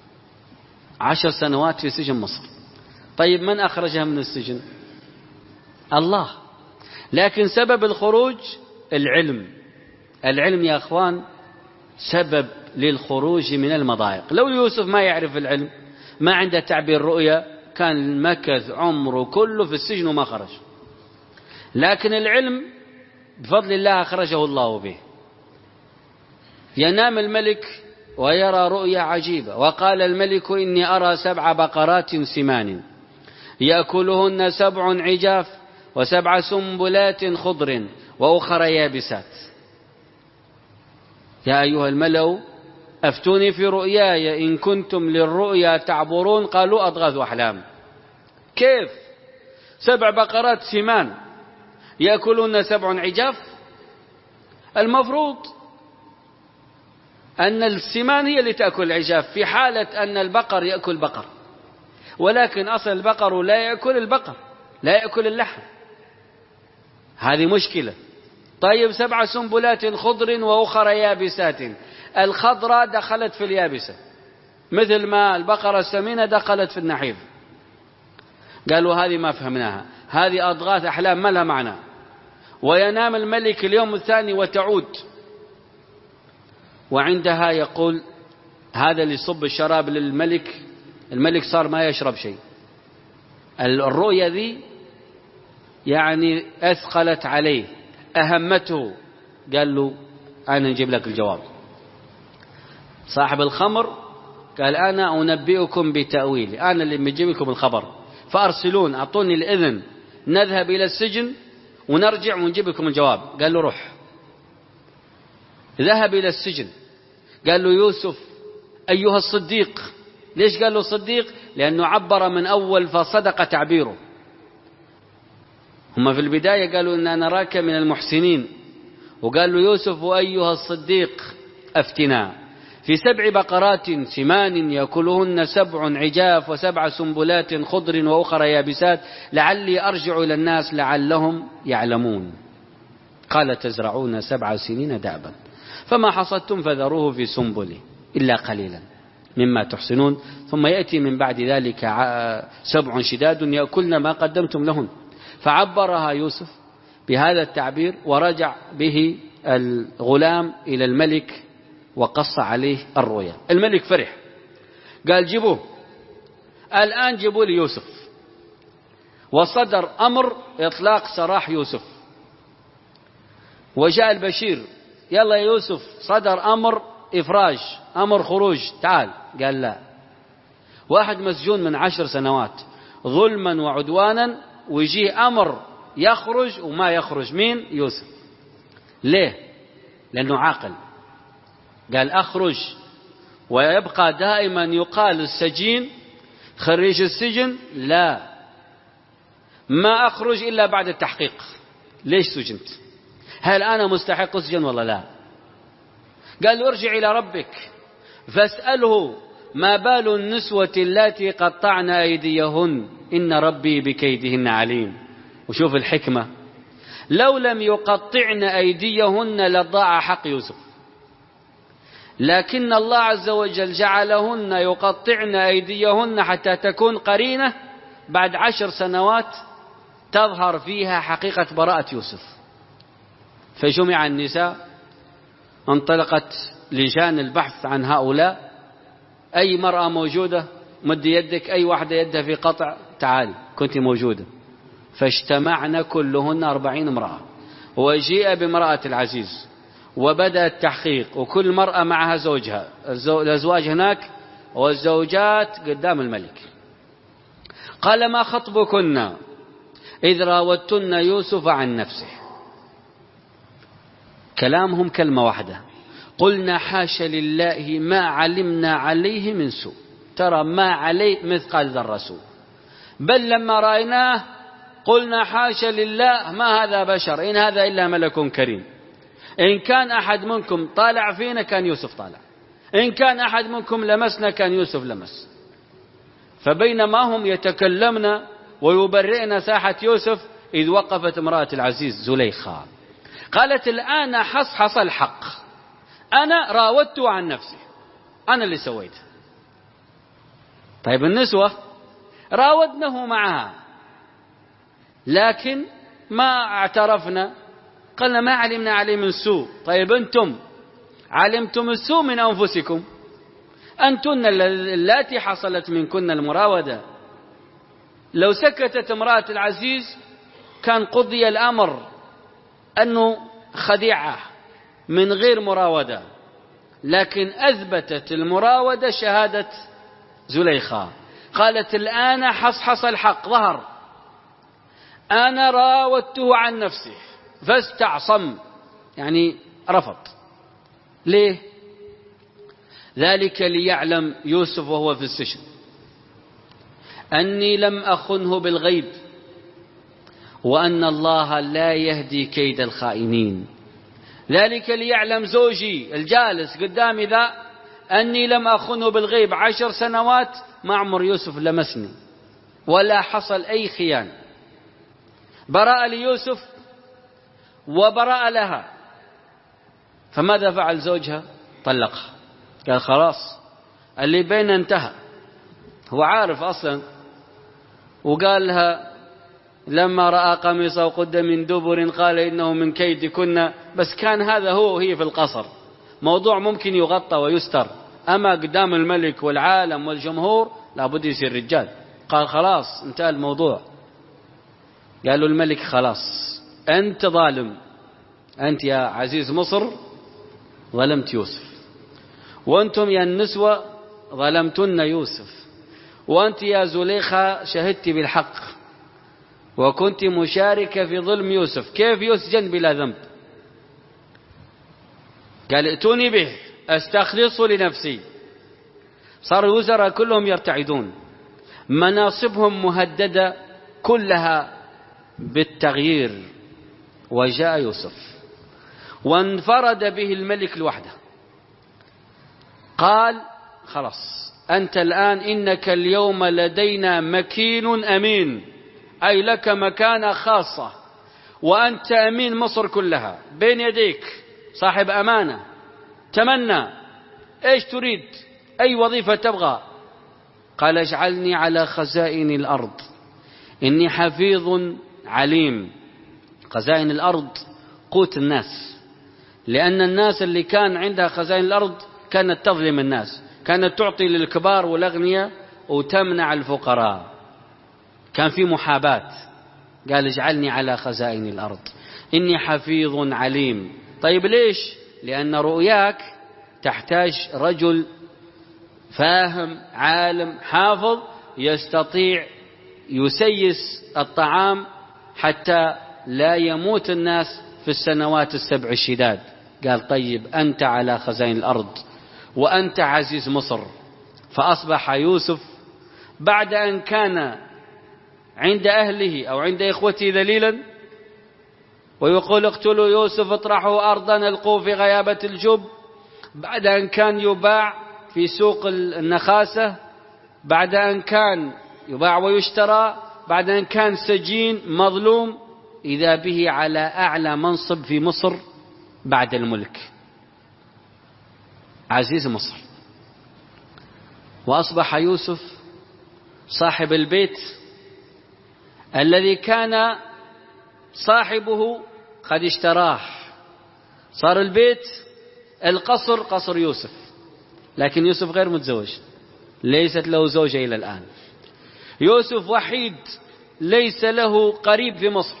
عشر سنوات في سجن مصر. طيب من أخرجها من السجن؟ الله. لكن سبب الخروج العلم. العلم يا أخوان سبب للخروج من المضايق. لو يوسف ما يعرف العلم، ما عنده تعبير رؤيا، كان مكث عمره كله في السجن وما خرج. لكن العلم بفضل الله أخرجه الله به. ينام الملك ويرى رؤيا عجيبة، وقال الملك إني أرى سبع بقرات سمان يأكلهن سبع عجاف وسبع سنبلات خضر وأخر يابسات. يا أيها الملأ أفتوني في رؤياي إن كنتم للرؤيا تعبرون. قالوا أضغاث أحلام. كيف سبع بقرات سمان يأكلون سبع عجاف؟ المفروض أن السمان هي اللي تأكل العجاف في حالة أن البقر يأكل بقر، ولكن أصل البقر لا يأكل البقر، لا يأكل اللحم. هذه مشكلة. طيب سبع سنبلات خضر وأخر يابسات. الخضراء دخلت في اليابسة مثل ما البقرة السمينة دخلت في النحيف. قالوا هذه ما فهمناها، هذه أضغاث أحلام ما لها معنى. وينام الملك اليوم الثاني وتعود، وعندها يقول هذا اللي يصب الشراب للملك، الملك صار ما يشرب شيء. الرؤيا ذي يعني أثقلت عليه، أهمته. قال له أنا نجيب لك الجواب. صاحب الخمر قال أنا أنبئكم بتأويل، أنا اللي بجيب لكم الخبر، فأرسلون أعطوني الإذن نذهب إلى السجن ونرجع ونجيب لكم الجواب. قال له روح. ذهب إلى السجن. قال له يوسف أيها الصديق. ليش قال له صديق؟ لأنه عبر من أول فصدق تعبيره. هم في البداية قالوا إننا نراك من المحسنين، وقال له يوسف أيها الصديق أفتنا في سبع بقرات سمان يأكلهن سبع عجاف وسبع سنبلات خضر وأخر يابسات لعلي أرجع إلى الناس لعلهم يعلمون. قال تزرعون سبع سنين دابا فما حصدتم فذروه في سنبله إلا قليلا مما تحسنون ثم يأتي من بعد ذلك سبع شداد يأكلن ما قدمتم لهن. فعبرها يوسف بهذا التعبير، ورجع به الغلام إلى الملك وقص عليه الرؤيا. الملك فرح، قال جيبوه الآن، جيبوا لي يوسف. وصدر أمر إطلاق سراح يوسف. وجاء البشير يلا يا يوسف صدر أمر إفراج، أمر خروج، تعال. قال لا. واحد مسجون من عشر سنوات ظلما وعدوانا، ويجيه أمر يخرج وما يخرج. مين؟ يوسف. ليه؟ لأنه عاقل. قال أخرج. ويبقى دائما يقال السجين خريج السجن لا، ما أخرج إلا بعد التحقيق. ليش سجنت؟ هل أنا مستحق السجن ولا لا؟ قال ارجع إلى ربك فاسأله ما بال النسوة اللاتي قطعن أيديهن إن ربي بكيدهن عليم. وشوف الحكمة، لو لم يقطعن أيديهن لضاع حق يوسف، لكن الله عز وجل جعلهن يقطعن أيديهن حتى تكون قرينة بعد عشر سنوات تظهر فيها حقيقة براءة يوسف. فجمع النساء، انطلقت لجان البحث عن هؤلاء. أي مرأة موجودة مد يدك، أي واحدة يدها في قطع تعالي كنت موجودة. فاجتمعن كلهن أربعين امرأة، وجيء بامرأة العزيز وبدأ التحقيق، وكل مرأة معها زوجها، الأزواج هناك والزوجات قدام الملك. قال ما خطبكن إذ راوتن يوسف عن نفسه. كلامهم كلمة واحدة، قلنا حاش لله ما علمنا عليه من سوء. ترى ما عليه مثقال ذرة سوء، بل لما رأيناه قلنا حاش لله ما هذا بشر إن هذا إلا ملك كريم. إن كان أحد منكم طالع فينا كان يوسف طالع، إن كان أحد منكم لمسنا كان يوسف لمس. فبينما هم يتكلمن ويبرئن ساحة يوسف إذ وقفت امرأة العزيز زليخا قالت الآن حصحص الحق، أنا راودته عن نفسي، أنا اللي سويته. طيب النسوة راودنه معها لكن ما اعترفنا، قلنا ما علمنا عليه من سوء. طيب أنتم علمتم السوء من أنفسكم، أنتن اللاتي حصلت منكن المراودة. لو سكتت امرأة العزيز كان قضي الأمر أنه خديعة من غير مراودة، لكن أثبتت المراودة شهادة زليخا. قالت الآن حصحص الحق، ظهر أنا راودته عن نفسه فاستعصم، يعني رفض. ليه؟ ذلك ليعلم يوسف وهو في السجن أني لم أخنه بالغيب وأن الله لا يهدي كيد الخائنين. ذلك ليعلم زوجي الجالس قدامي ذا أني لم أخنه بالغيب. عشر سنوات ما عمر يوسف لمسني ولا حصل أي خيانة. براء ليوسف وبراء لها. فماذا فعل زوجها؟ طلقها، قال خلاص اللي بيننا انتهى. هو عارف أصلا، وقال لها لما رأى قميصه قد من دبر قال إنه من كيد كنا. بس كان هذا هو وهي في القصر، موضوع ممكن يغطى ويستر، أما قدام الملك والعالم والجمهور لابد يصير رجال. قال خلاص انتهى الموضوع. قالوا الملك خلاص أنت ظالم، أنت يا عزيز مصر ظلمت يوسف، وأنتم يا النسوة ظلمتن يوسف، وأنت يا زليخة شهدت بالحق وكنت مشاركة في ظلم يوسف. كيف يسجن بلا ذنب؟ قال ائتوني به أستخلصه لنفسي. صار الوزراء كلهم يرتعدون، مناصبهم مهددة كلها بالتغيير. وجاء يوسف وانفرد به الملك لوحده. قال خلاص أنت الآن إنك اليوم لدينا مكين أمين، أي لك مكانة خاصة، وأنت أمين مصر كلها بين يديك، صاحب أمانة. تمنى إيش تريد، أي وظيفة تبغى. قال اجعلني على خزائن الأرض إني حفيظ عليم. خزائن الأرض قوت الناس، لأن الناس اللي كان عندها خزائن الأرض كانت تظلم الناس، كانت تعطي للكبار والأغنياء وتمنع الفقراء، كان في محاباة. قال اجعلني على خزائن الأرض إني حفيظ عليم. طيب ليش؟ لأن رؤياك تحتاج رجل فاهم عالم حافظ يستطيع يسيس الطعام حتى لا يموت الناس في السنوات السبع الشداد. قال طيب أنت على خزائن الأرض وأنت عزيز مصر. فأصبح يوسف بعد أن كان عند أهله أو عند إخوته ذليلا ويقول اقتلوا يوسف اطرحوا أرضا القوا في غيابة الجب، بعد أن كان يباع في سوق النخاسة، بعد أن كان يباع ويشترى، بعد أن كان سجين مظلوم، إذا به على أعلى منصب في مصر بعد الملك، عزيز مصر. وأصبح يوسف صاحب البيت الذي كان صاحبه قد اشتراه. صار البيت القصر قصر يوسف، لكن يوسف غير متزوج، ليست له زوجة إلى الآن. يوسف وحيد ليس له قريب في مصر،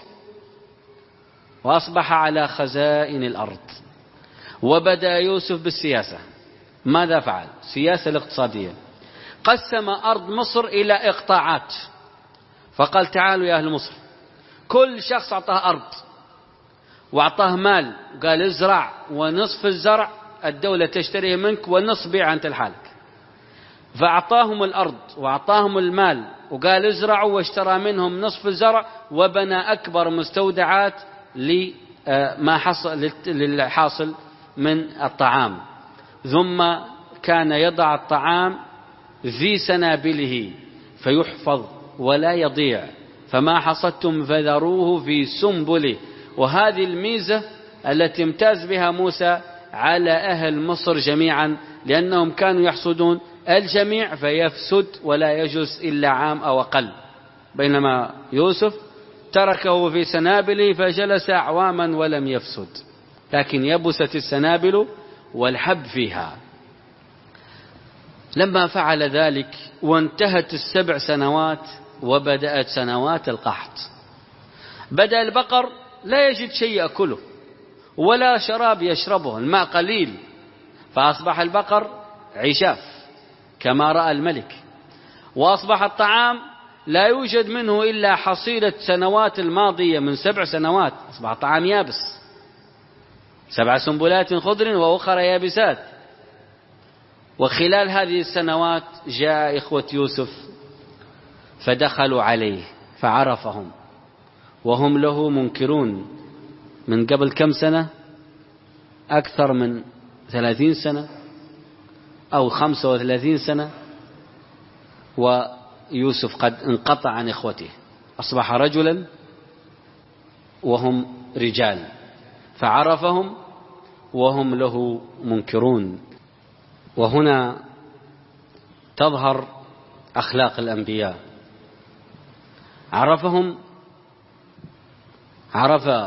وأصبح على خزائن الأرض. وبدأ يوسف بالسياسة. ماذا فعل؟ سياسة الاقتصادية. قسم أرض مصر إلى إقطاعات، فقال تعالوا يا أهل مصر، كل شخص أعطاه أرض وأعطاه مال، قال ازرع، ونصف الزرع الدولة تشتريه منك والنصف بيع أنت لحالك. فأعطاهم الأرض وأعطاهم المال وقال ازرعوا، واشترى منهم نصف الزرع وبنى أكبر مستودعات لما حصل للحاصل من الطعام. ثم كان يضع الطعام في سنابله فيحفظ ولا يضيع، فما حصدتم فذروه في سنبله. وهذه الميزة التي امتاز بها موسى على أهل مصر جميعا، لأنهم كانوا يحصدون الجميع فيفسد ولا يجلس إلا عام أو أقل، بينما يوسف تركه في سنابله فجلس أعواما ولم يفسد، لكن يبست السنابل والحب فيها. لما فعل ذلك وانتهت السبع سنوات وبدأت سنوات القحط، بدأ البقر لا يجد شيء يأكله ولا شراب يشربه، الماء قليل، فأصبح البقر عشاف كما رأى الملك. وأصبح الطعام لا يوجد منه إلا حصيلة سنوات الماضية من سبع سنوات، أصبح طعام يابس، سبع سنبلات خضر وأخرى يابسات. وخلال هذه السنوات جاء إخوة يوسف فدخلوا عليه فعرفهم وهم له منكرون. من قبل كم سنة؟ أكثر من ثلاثين سنة أو خمسة وثلاثين سنة، ويوسف قد انقطع عن إخوته، أصبح رجلا وهم رجال، فعرفهم وهم له منكرون. وهنا تظهر أخلاق الأنبياء. عرفهم، عرف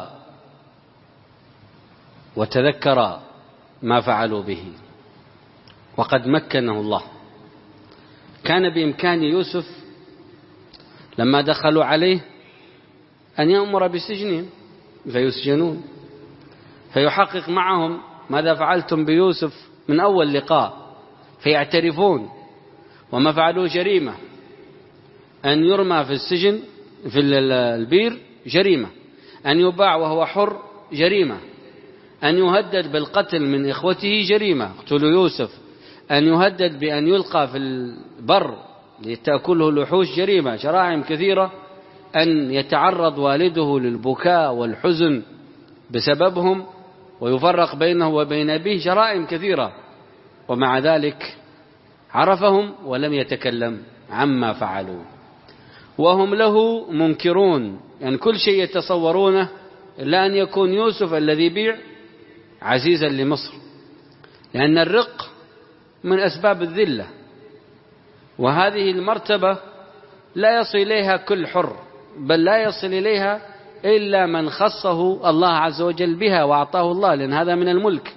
وتذكر ما فعلوا به، وقد مكنه الله. كان بإمكان يوسف لما دخلوا عليه أن يأمر بسجنهم فيسجنون، فيحقق معهم ماذا فعلتم بيوسف من أول لقاء، فيعترفون وما فعلوا جريمة. أن يرمى في السجن في البير جريمة، أن يباع وهو حر جريمة، أن يهدد بالقتل من إخوته جريمة، اقتلوا يوسف، أن يهدد بأن يلقى في البر لتأكله الوحوش جريمة، جرائم كثيرة، أن يتعرض والده للبكاء والحزن بسببهم ويفرق بينه وبين أبيه، جرائم كثيرة. ومع ذلك عرفهم ولم يتكلم عما فعلوا، وهم له منكرون، يعني كل شيء يتصورونه إلا أن يكون يوسف الذي بيع عزيزا لمصر، لأن الرق من أسباب الذلة، وهذه المرتبة لا يصل إليها كل حر، بل لا يصل إليها إلا من خصه الله عز وجل بها وأعطاه الله، لأن هذا من الملك.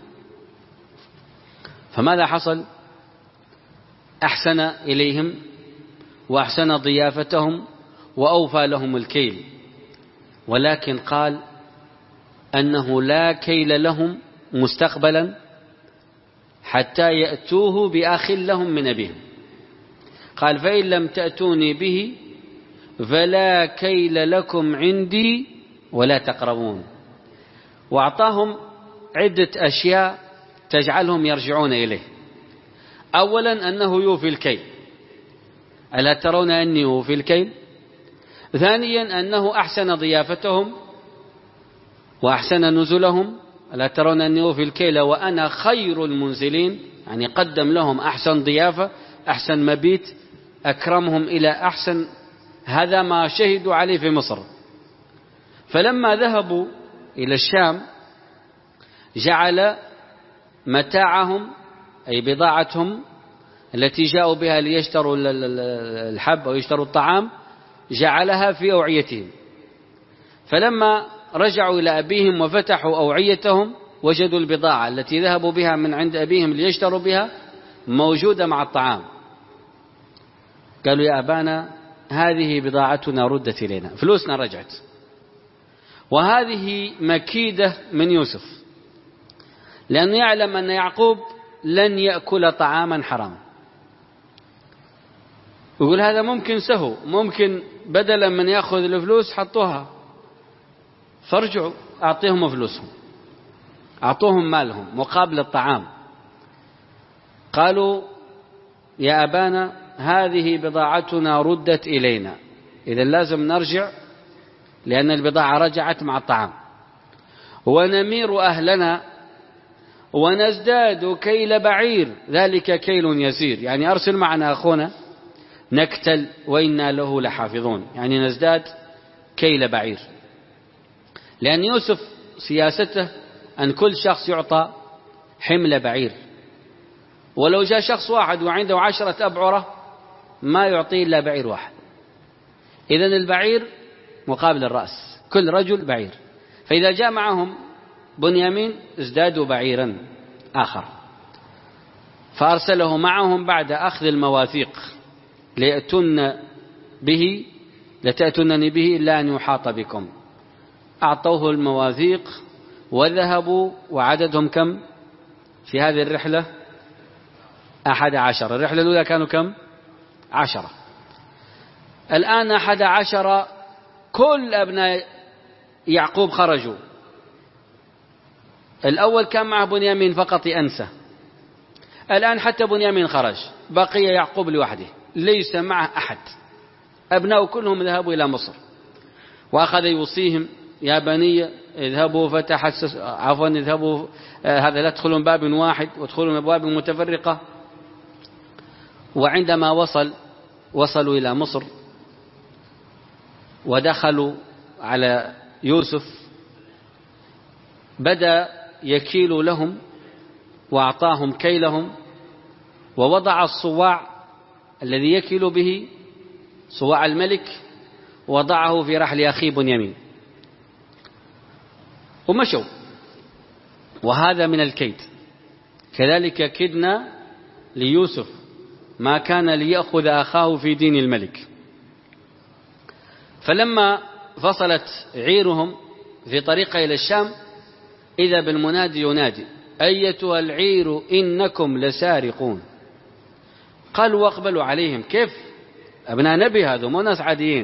فماذا حصل؟ أحسن إليهم وأحسن ضيافتهم وأوفى لهم الكيل، ولكن قال أنه لا كيل لهم مستقبلا حتى يأتوه بأخ لهم من أبيهم. قال فإن لم تأتوني به فلا كيل لكم عندي ولا تقربون. وأعطاهم عدة أشياء تجعلهم يرجعون إليه. أولا أنه يوفي الكيل، ألا ترون أني أوفي الكيل؟ ثانيا أنه أحسن ضيافتهم وأحسن نزلهم، ألا ترون أني أوفي الكيل وأنا خير المنزلين، يعني قدم لهم أحسن ضيافة، أحسن مبيت، أكرمهم إلى أحسن. هذا ما شهدوا عليه في مصر. فلما ذهبوا إلى الشام جعل متاعهم أي بضاعتهم التي جاءوا بها ليشتروا الحب أو يشتروا الطعام جعلها في أوعيتهم. فلما رجعوا إلى أبيهم وفتحوا أوعيتهم وجدوا البضاعة التي ذهبوا بها من عند أبيهم ليشتروا بها موجودة مع الطعام. قالوا يا أبانا هذه بضاعتنا ردت إلينا، فلوسنا رجعت. وهذه مكيدة من يوسف، لأنه يعلم أن يعقوب لن يأكل طعاما حرام. يقول هذا ممكن سهو، ممكن بدلا من يأخذ الفلوس حطوها، فارجعوا أعطيهم فلوسهم، أعطوهم مالهم مقابل الطعام. قالوا يا أبانا هذه بضاعتنا ردت إلينا، إذا لازم نرجع لأن البضاعة رجعت مع الطعام. ونمير أهلنا ونزداد كيل بعير، ذلك كيل يسير، يعني أرسل معنا أخونا نكتل وإنا له لحافظون، يعني نزداد كيل بعير. لأن يوسف سياسته أن كل شخص يعطى حمل بعير، ولو جاء شخص واحد وعنده عشرة أبعرة ما يعطيه إلا بعير واحد. إذن البعير مقابل الرأس، كل رجل بعير. فإذا جاء معهم بنيامين ازدادوا بعيرا آخر، فأرسله معهم بعد أخذ المواثيق ليأتون به لتأتونني به إلا أن يحاط بكم. أعطوه المواثيق وذهبوا، وعددهم كم في هذه الرحلة؟ أحد عشر. الرحلة الأولى كانوا كم؟ عشرة. الآن أحد عشر، كل أبناء يعقوب خرجوا. الأول كان مع بنيامين فقط أنسى، الآن حتى بنيامين خرج، بقي يعقوب لوحده ليس معه أحد. أبناء كلهم ذهبوا إلى مصر، وأخذ يوصيهم يا بني اذهبوا فتحسس عفوا اذهبوا آه هذا لا تدخلوا من باب واحد وادخلوا من أبواب متفرقة. وعندما وصل وصلوا إلى مصر ودخلوا على يوسف بدأ يكيل لهم وأعطاهم كيلهم، ووضع الصواع الذي يكيل به صواع الملك وضعه في رحل أخيه بنيامين ومشوا. وهذا من الكيد. كذلك كدنا ليوسف، ما كان ليأخذ أخاه في دين الملك. فلما فصلت عيرهم في طريقه إلى الشام إذا بالمنادي ينادي أيتها العير إنكم لسارقون. قالوا واقبلوا عليهم. كيف؟ أبناء نبي هذا مو ناس عاديين.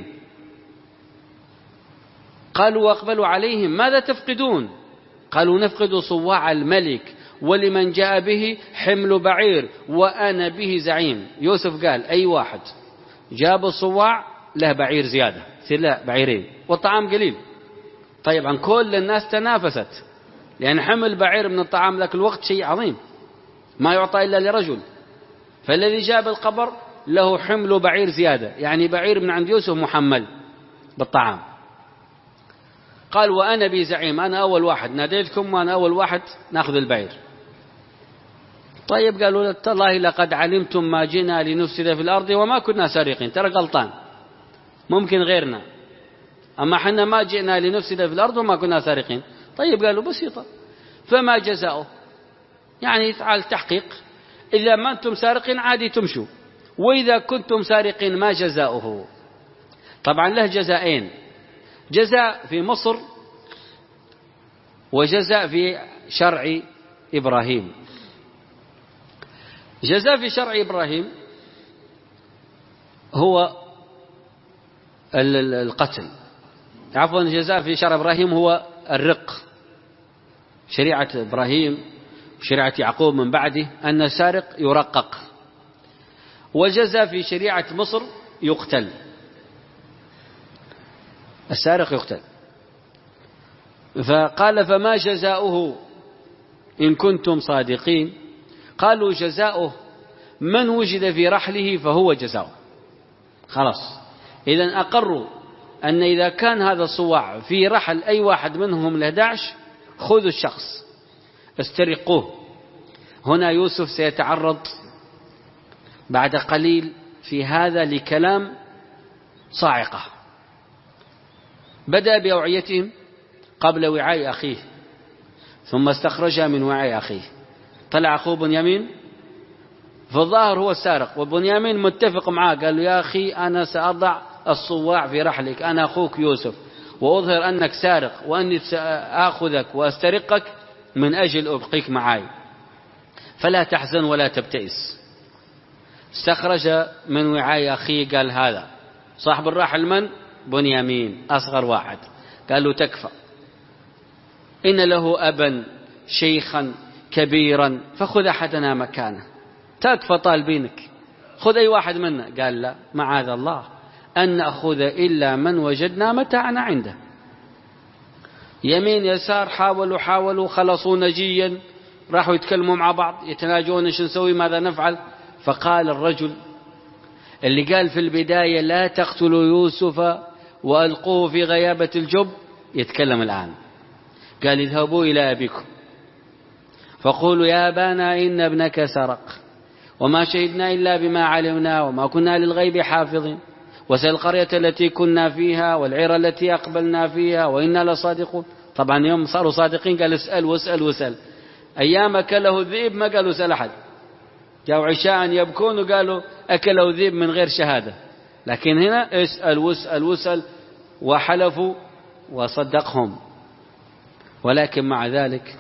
قالوا واقبلوا عليهم ماذا تفقدون؟ قالوا نفقد صواع الملك ولمن جاء به حمل بعير وأنا به زعيم. يوسف قال أي واحد جاب الصواع له بعير زيادة، يصير له بعيرين والطعام قليل. طيب عن كل الناس تنافست، لأن حمل بعير من الطعام ذاك الوقت شيء عظيم ما يعطى إلا لرجل. فالذي جاب القبر له حمل بعير زيادة، يعني بعير من عند يوسف محمل بالطعام. قال وأنا بي زعيم، أنا أول واحد ناديتكم وأنا أول واحد نأخذ البعير. طيب قالوا تالله لقد علمتم ما جئنا لنفسد في الأرض وما كنا سارقين. ترى غلطان، ممكن غيرنا، أما حنا ما جئنا لنفسد في الأرض وما كنا سارقين. طيب قالوا بسيطة، فما جزاؤه؟ يعني يفعل تحقيق، إذا ما أنتم سارقين عادي تمشوا، وإذا كنتم سارقين ما جزاؤه؟ طبعا له جزائين، جزاء في مصر وجزاء في شرع إبراهيم. جزاء في شرع إبراهيم هو القتل، عفوا الجزاء في شرع إبراهيم هو الرق. شريعة إبراهيم وشريعة يعقوب من بعده أن السارق يرقق، وجزاء في شريعة مصر يقتل، السارق يقتل. فقال فما جزاؤه إن كنتم صادقين؟ قالوا جزاؤه من وجد في رحله فهو جزاؤه. خلاص، إذن أقروا أن إذا كان هذا الصواع في رحل أي واحد منهم الأحد خذوا الشخص استرقوه. هنا يوسف سيتعرض بعد قليل في هذا لكلام صاعقة. بدأ بأوعيتهم قبل وعاء أخيه، ثم استخرجها من وعاء أخيه. طلع أخوه بنيامين في الظاهر هو السارق، وبنيامين متفق معاه، قال له يا أخي أنا سأضع الصواع في رحلك، أنا أخوك يوسف، وأظهر أنك سارق وأني سأخذك وأسترقك من أجل أبقيك معي، فلا تحزن ولا تبتئس. استخرج من وعاء أخيه، قال هذا صاحب الرحل من؟ بنيامين أصغر واحد. قال له تكفى، إن له أبا شيخا كبيرا فخذ أحدنا مكانه. تكفى طالبينك، خذ أي واحد منا. قال لا، معاذ الله أن نأخذ إلا من وجدنا متاعنا عنده. يمين يسار حاولوا حاولوا خلصوا نجيا، راحوا يتكلموا مع بعض يتناجون ايش نسوي ماذا نفعل. فقال الرجل اللي قال في البداية لا تقتلوا يوسف وألقوه في غيابة الجب يتكلم الآن. قال اذهبوا إلى أبيكم فقولوا يا أبانا إن ابنك سرق وما شهدنا إلا بما علمنا وما كنا للغيب حافظين، وسل القرية التي كنا فيها والعير التي أقبلنا فيها وإنا لصادقون. طبعا يوم صاروا صادقين قال اسأل واسأل واسأل. أيام أكله الذئب ما قالوا اسأل أحد، جاءوا عشاء يبكون وقالوا أكله الذئب من غير شهادة. لكن هنا اسأل واسأل واسأل، وحلفوا وصدقهم. ولكن مع ذلك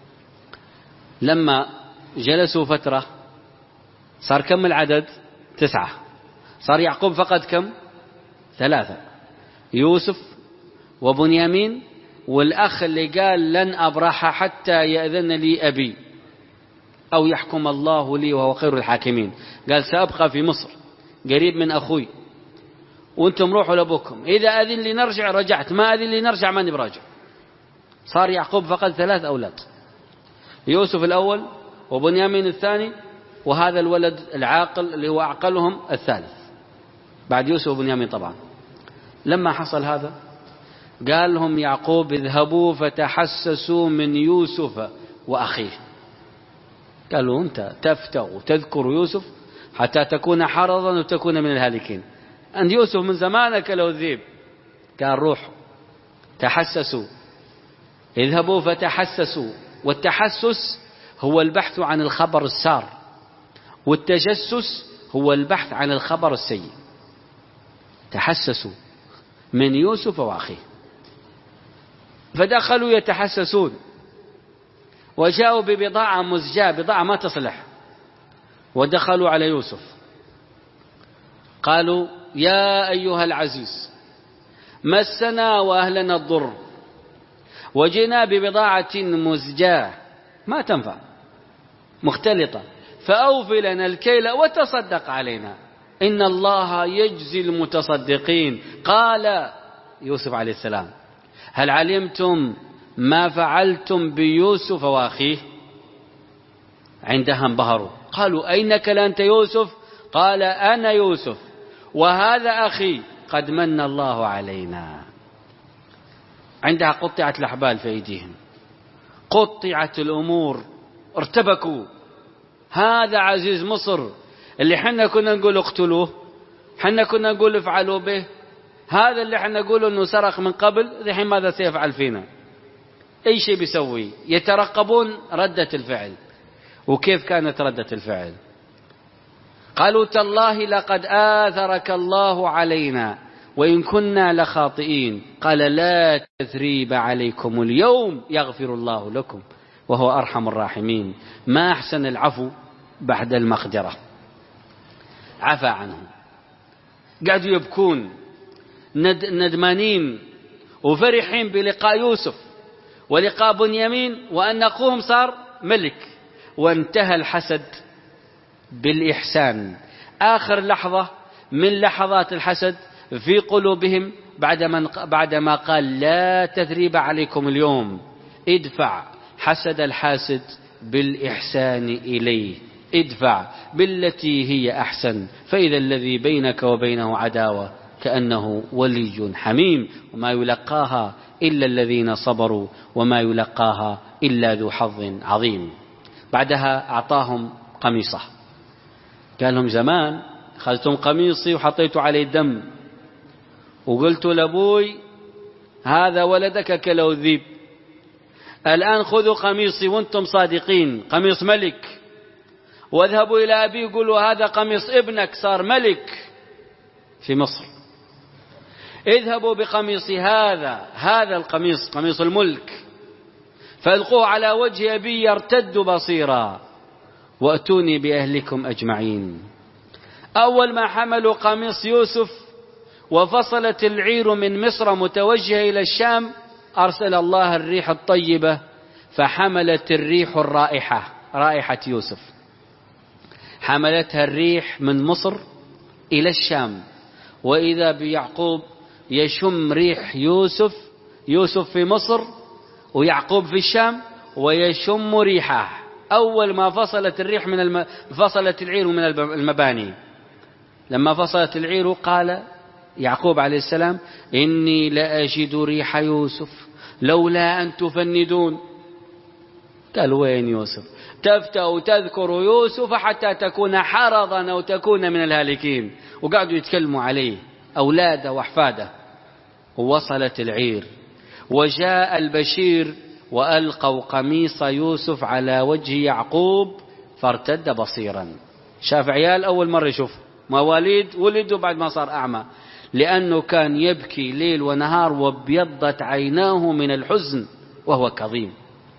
لما جلسوا فترة صار كم العدد؟ تسعة. صار يعقوب فقد كم؟ ثلاثة، يوسف وبنيامين والأخ اللي قال لن أبرح حتى يأذن لي أبي أو يحكم الله لي وهو خير الحاكمين. قال سأبقى في مصر قريب من أخوي وانتم روحوا لأبوكم، إذا أذن لي نرجع رجعت، ما أذن لي نرجع ماني براجع. صار يعقوب فقد ثلاث أولاد، يوسف الأول وبنيامين الثاني وهذا الولد العاقل اللي هو أعقلهم الثالث بعد يوسف وبنيامين. طبعا لما حصل هذا قال لهم يعقوب اذهبوا فتحسسوا من يوسف وأخيه. قالوا أنت تفتأ وتذكر يوسف حتى تكون حرضا وتكون من الهالكين، أن يوسف من زمانك له الذيب. قال روحوا تحسسوا، اذهبوا فتحسسوا. والتحسس هو البحث عن الخبر السار، والتجسس هو البحث عن الخبر السيء. تحسسوا من يوسف وأخيه. فدخلوا يتحسسون وجاءوا ببضاعة مزجاة، بضاعة ما تصلح، ودخلوا على يوسف قالوا يا أيها العزيز مسنا وأهلنا الضر وجئنا ببضاعة مزجاة ما تنفع مختلطة، فأوف لنا الكيل وتصدق علينا إن الله يجزي المتصدقين. قال يوسف عليه السلام هل علمتم ما فعلتم بيوسف وأخيه؟ عندها انبهروا قالوا أينك لأنت يوسف؟ قال أنا يوسف وهذا أخي قد من الله علينا. عندها قطعت الأحبال في أيديهم، قطعت الأمور، ارتبكوا. هذا عزيز مصر اللي حنا كنا نقول اقتلوه، حنا كنا نقول افعلوا به، هذا اللي حنا نقول انه سرق من قبل، الحين ماذا سيفعل فينا؟ اي شيء بيسوي. يترقبون ردة الفعل. وكيف كانت ردة الفعل؟ قالوا تالله لقد آثرك الله علينا وإن كنا لخاطئين. قال لا تثريب عليكم اليوم يغفر الله لكم. وهو أرحم الراحمين. ما أحسن العفو بعد المقدرة. عفى عنهم، قعدوا يبكون ند ندمانين وفرحين بلقاء يوسف ولقاء بنيامين، وأن أخوهم صار ملك. وانتهى الحسد بالإحسان. آخر لحظة من لحظات الحسد في قلوبهم بعدما بعدما قال لا تثريب عليكم اليوم، ادفع حسد الحاسد بالإحسان إليه، ادفع بالتي هي أحسن، فإذا الذي بينك وبينه عداوة كأنه ولي حميم، وما يلقاها إلا الذين صبروا وما يلقاها إلا ذو حظ عظيم. بعدها أعطاهم قميصه، قال لهم زمان أخذتم قميصي وحطيت عليه دم وقلت لأبوي هذا ولدك كلو الذيب، الآن خذوا قميصي وانتم صادقين قميص ملك، واذهبوا إلى أبي يقولوا هذا قميص ابنك صار ملك في مصر، اذهبوا بقميصي هذا هذا القميص قميص الملك فألقوه على وجه أبي يرتد بصيرا وأتوني بأهلكم أجمعين. أول ما حملوا قميص يوسف وفصلت العير من مصر متوجهة إلى الشام، أرسل الله الريح الطيبة فحملت الريح الرائحة، رائحة يوسف حملتها الريح من مصر إلى الشام، وإذا بيعقوب يشم ريح يوسف، يوسف في مصر ويعقوب في الشام ويشم ريحه. أول ما فصلت الريح من الم... فصلت العير من المباني، لما فصلت العير قال يعقوب عليه السلام إني لأجد ريح يوسف لولا أن تفندون. قال وين يوسف؟ تفتأ تذكر يوسف حتى تكون حرضا أو تكون من الهالكين. وقعدوا يتكلموا عليه أولاده وأحفاده. ووصلت العير وجاء البشير وألقوا قميص يوسف على وجه يعقوب فارتد بصيرا. شاف عيال أول مرة يشوف مواليد ولدوا بعد ما صار أعمى، لأنه كان يبكي ليل ونهار وابيضت عيناه من الحزن وهو كظيم.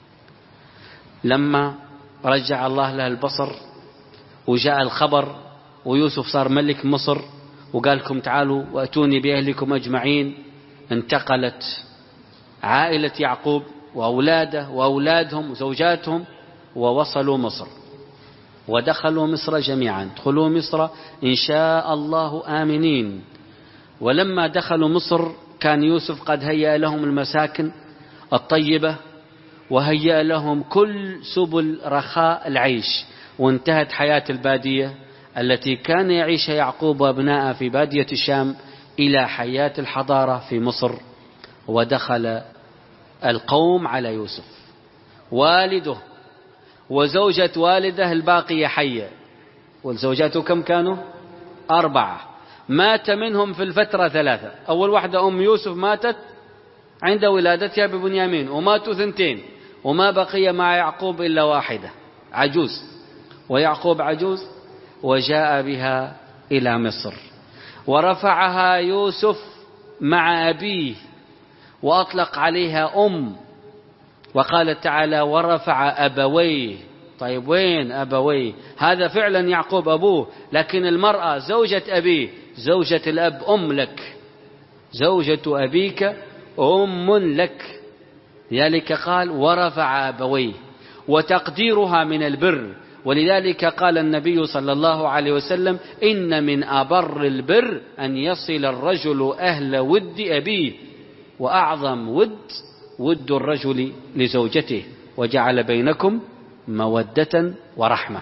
لما رجع الله له البصر وجاء الخبر ويوسف صار ملك مصر وقال لكم تعالوا وأتوني بأهلكم أجمعين، انتقلت عائلة يعقوب وأولاده وأولادهم وزوجاتهم ووصلوا مصر ودخلوا مصر جميعا. ادخلوا مصر إن شاء الله آمنين. ولما دخلوا مصر كان يوسف قد هيأ لهم المساكن الطيبة وهيأ لهم كل سبل رخاء العيش، وانتهت حياة البادية التي كان يعيشها يعقوب وابناءه في بادية الشام إلى حياة الحضارة في مصر. ودخل القوم على يوسف والده وزوجة والده الباقية حية، والزوجات كم كانوا؟ أربعة. مات منهم في الفترة ثلاثة. أول واحدة أم يوسف ماتت عند ولادتها ببنيامين، وماتوا ثنتين، وما بقي مع يعقوب إلا واحدة عجوز، ويعقوب عجوز، وجاء بها إلى مصر ورفعها يوسف مع أبيه وأطلق عليها أم، وقال تعالى ورفع أبويه. طيب وين أبويه؟ هذا فعلا يعقوب أبوه، لكن المرأة زوجة أبيه، زوجة الأب أم لك، زوجة أبيك أم لك، لذلك قال ورفع أبويه، وتقديرها من البر. ولذلك قال النبي صلى الله عليه وسلم إن من أبر البر أن يصل الرجل أهل ود أبيه، وأعظم ود ود الرجل لزوجته، وجعل بينكم مودة ورحمة.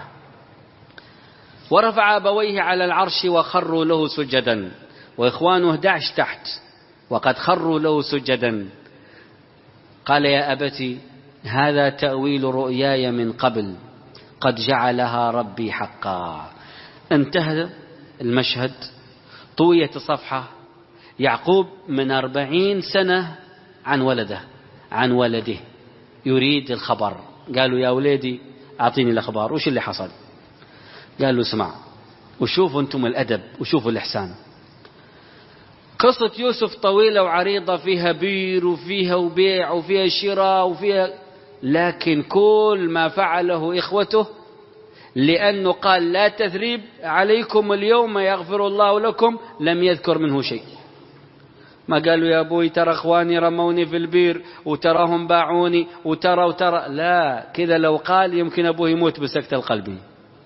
ورفع أبويه على العرش وخروا له سجدا، وإخوانه أحد عشر تحت وقد خروا له سجدا. قال يا أبتي هذا تأويل رؤياي من قبل قد جعلها ربي حقا. انتهى المشهد، طويت صفحة. يعقوب من أربعين سنة عن ولده عن ولده يريد الخبر. قالوا يا ولدي أعطيني الأخبار، وش اللي حصل؟ قالوا اسمع وشوفوا أنتم الأدب وشوفوا الإحسان. قصة يوسف طويلة وعريضة، فيها بير وفيها وبيع وفيها شراء وفيها، لكن كل ما فعله إخوته لأنه قال لا تثريب عليكم اليوم يغفر الله لكم لم يذكر منه شيء. ما قالوا يا أبوي ترى أخواني رموني في البير وتراهم باعوني وترى وترى، لا كذا لو قال يمكن أبوه يموت بسكتة القلب.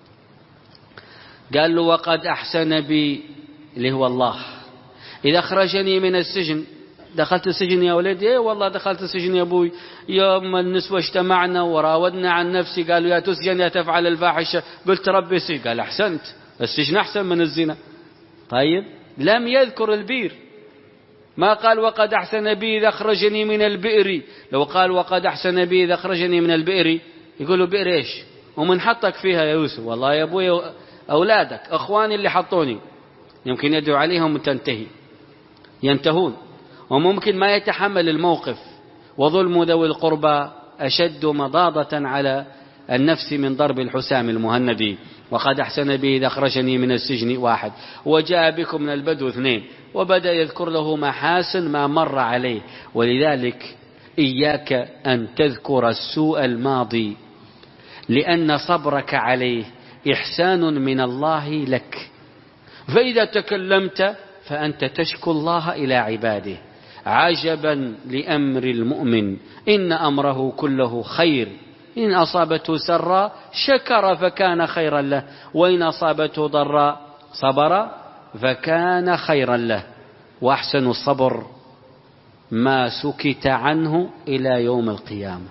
قال له وقد أحسن بي اللي هو الله إذا أخرجني من السجن. دخلت السجن يا ولدي؟ ايه والله دخلت السجن يا أبوي، يوم النسوة اجتمعنا وراودنا عن نفسي قالوا يا تسجن يا تفعل الفاحشة، قلت ربي سجن. قال أحسنت، السجن أحسن من الزنا. طيب لم يذكر البير، ما قال وقد أحسن بي إذا أخرجني من البئر. لو قال وقد أحسن بي إذا أخرجني من البئر يقولوا بئر إيش ومن حطك فيها يا يوسف؟ والله يا أبوي أولادك أخواني اللي حطوني، يمكن يدعو عليهم تنتهي ينتهون، وممكن ما يتحمل الموقف. وظلم ذوي القربى أشد مضاضة على النفس من ضرب الحسام المهندي. وقد أحسن بي إذا أخرجني من السجن واحد وجاء بكم من البدو اثنين، وبدأ يذكر له محاسن ما مر عليه. ولذلك إياك أن تذكر السوء الماضي لأن صبرك عليه إحسان من الله لك. فإذا تكلمت فأنت تشكو الله إلى عباده. عجبا لأمر المؤمن إن أمره كله خير، إن أصابته سراء شكر فكان خيرا له، وإن أصابته ضراء صبر فكان خيرا له. وأحسن الصبر ما سكت عنه إلى يوم القيامة.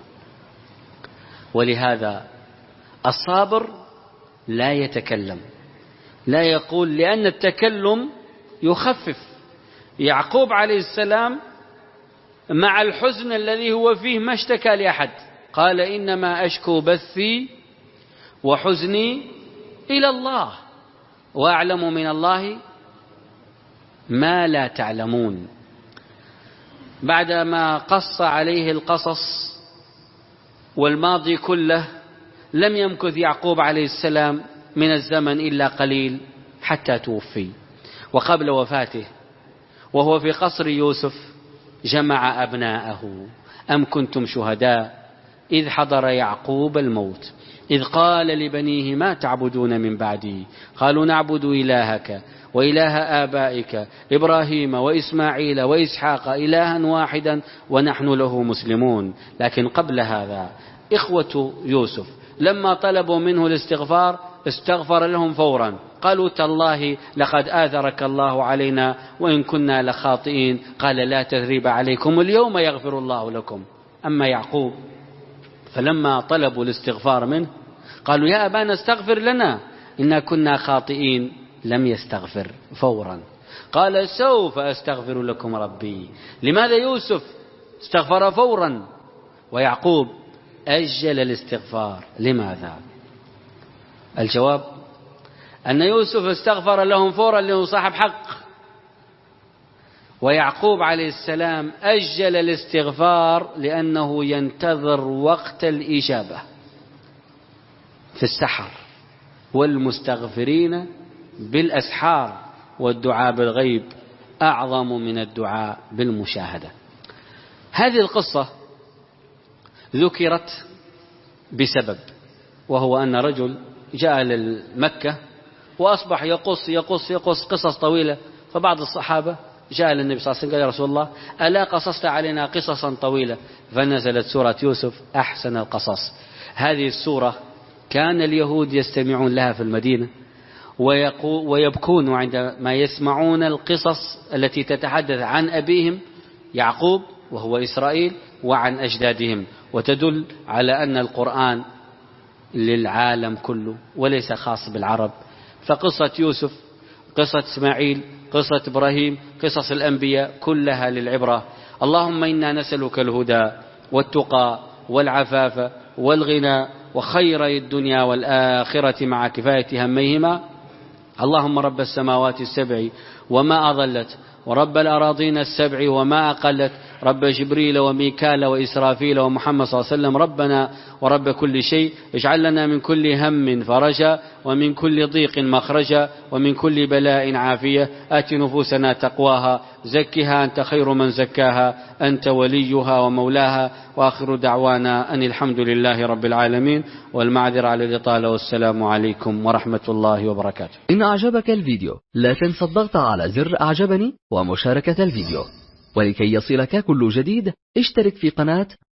ولهذا الصابر لا يتكلم، لا يقول، لأن التكلم يخفف. يعقوب عليه السلام مع الحزن الذي هو فيه ما اشتكى لأحد، قال إنما أشكو بثي وحزني إلى الله وأعلم من الله ما لا تعلمون. بعدما قص عليه القصص والماضي كله لم يمكث يعقوب عليه السلام من الزمن إلا قليل حتى توفي. وقبل وفاته وهو في قصر يوسف جمع أبناءه. أم كنتم شهداء إذ حضر يعقوب الموت إذ قال لبنيه ما تعبدون من بعدي قالوا نعبد إلهك وإله آبائك إبراهيم وإسماعيل وإسحاق إلها واحدا ونحن له مسلمون. لكن قبل هذا إخوة يوسف لما طلبوا منه الاستغفار استغفر لهم فورا، قالوا تالله لقد آثرك الله علينا وإن كنا لخاطئين. قال لا تثريب عليكم اليوم يغفر الله لكم. أما يعقوب فلما طلبوا الاستغفار منه قالوا يا أبانا استغفر لنا إنا كنا خاطئين، لم يستغفر فورا. قال سوف أستغفر لكم ربي. لماذا يوسف استغفر فورا ويعقوب أجل الاستغفار؟ لماذا؟ الجواب أن يوسف استغفر لهم فورا لأنه صاحب حق، ويعقوب عليه السلام أجل الاستغفار لأنه ينتظر وقت الإجابة في السحر، والمستغفرين بالأسحار، والدعاء بالغيب أعظم من الدعاء بالمشاهدة. هذه القصة ذكرت بسبب، وهو أن رجل جاء لمكة وأصبح يقص يقص يقص قصص طويلة. فبعض الصحابة جاء للنبي صلى الله عليه وسلم قال يا رسول الله ألا قصصت علينا قصصا طويلة؟ فنزلت سورة يوسف أحسن القصص. هذه السورة كان اليهود يستمعون لها في المدينة ويبكون عندما يسمعون القصص التي تتحدث عن أبيهم يعقوب وهو إسرائيل وعن أجدادهم، وتدل على أن القرآن للعالم كله وليس خاص بالعرب. فقصة يوسف، قصة إسماعيل، قصة إبراهيم، قصص الأنبياء كلها للعبرة. اللهم إنا نسألك الهدى والتقى والعفاف والغنى وخيري الدنيا والآخرة مع كفاية هميهما. اللهم رب السماوات السبع وما أضلت ورب الأراضين السبع وما أقلت رب جبريل وميكال وإسرافيل ومحمد صلى الله عليه وسلم ربنا ورب كل شيء اجعل لنا من كل هم فرجا ومن كل ضيق مخرجا ومن كل بلاء عافية. آت نفوسنا تقواها زكها أنت خير من زكاها أنت وليها ومولاها. وآخر دعوانا أن الحمد لله رب العالمين والمعذرة على الإطالة والسلام عليكم ورحمة الله وبركاته. إن أعجبك الفيديو لا تنسى الضغط على زر أعجبني ومشاركة الفيديو، ولكي يصلك كل جديد اشترك في قناة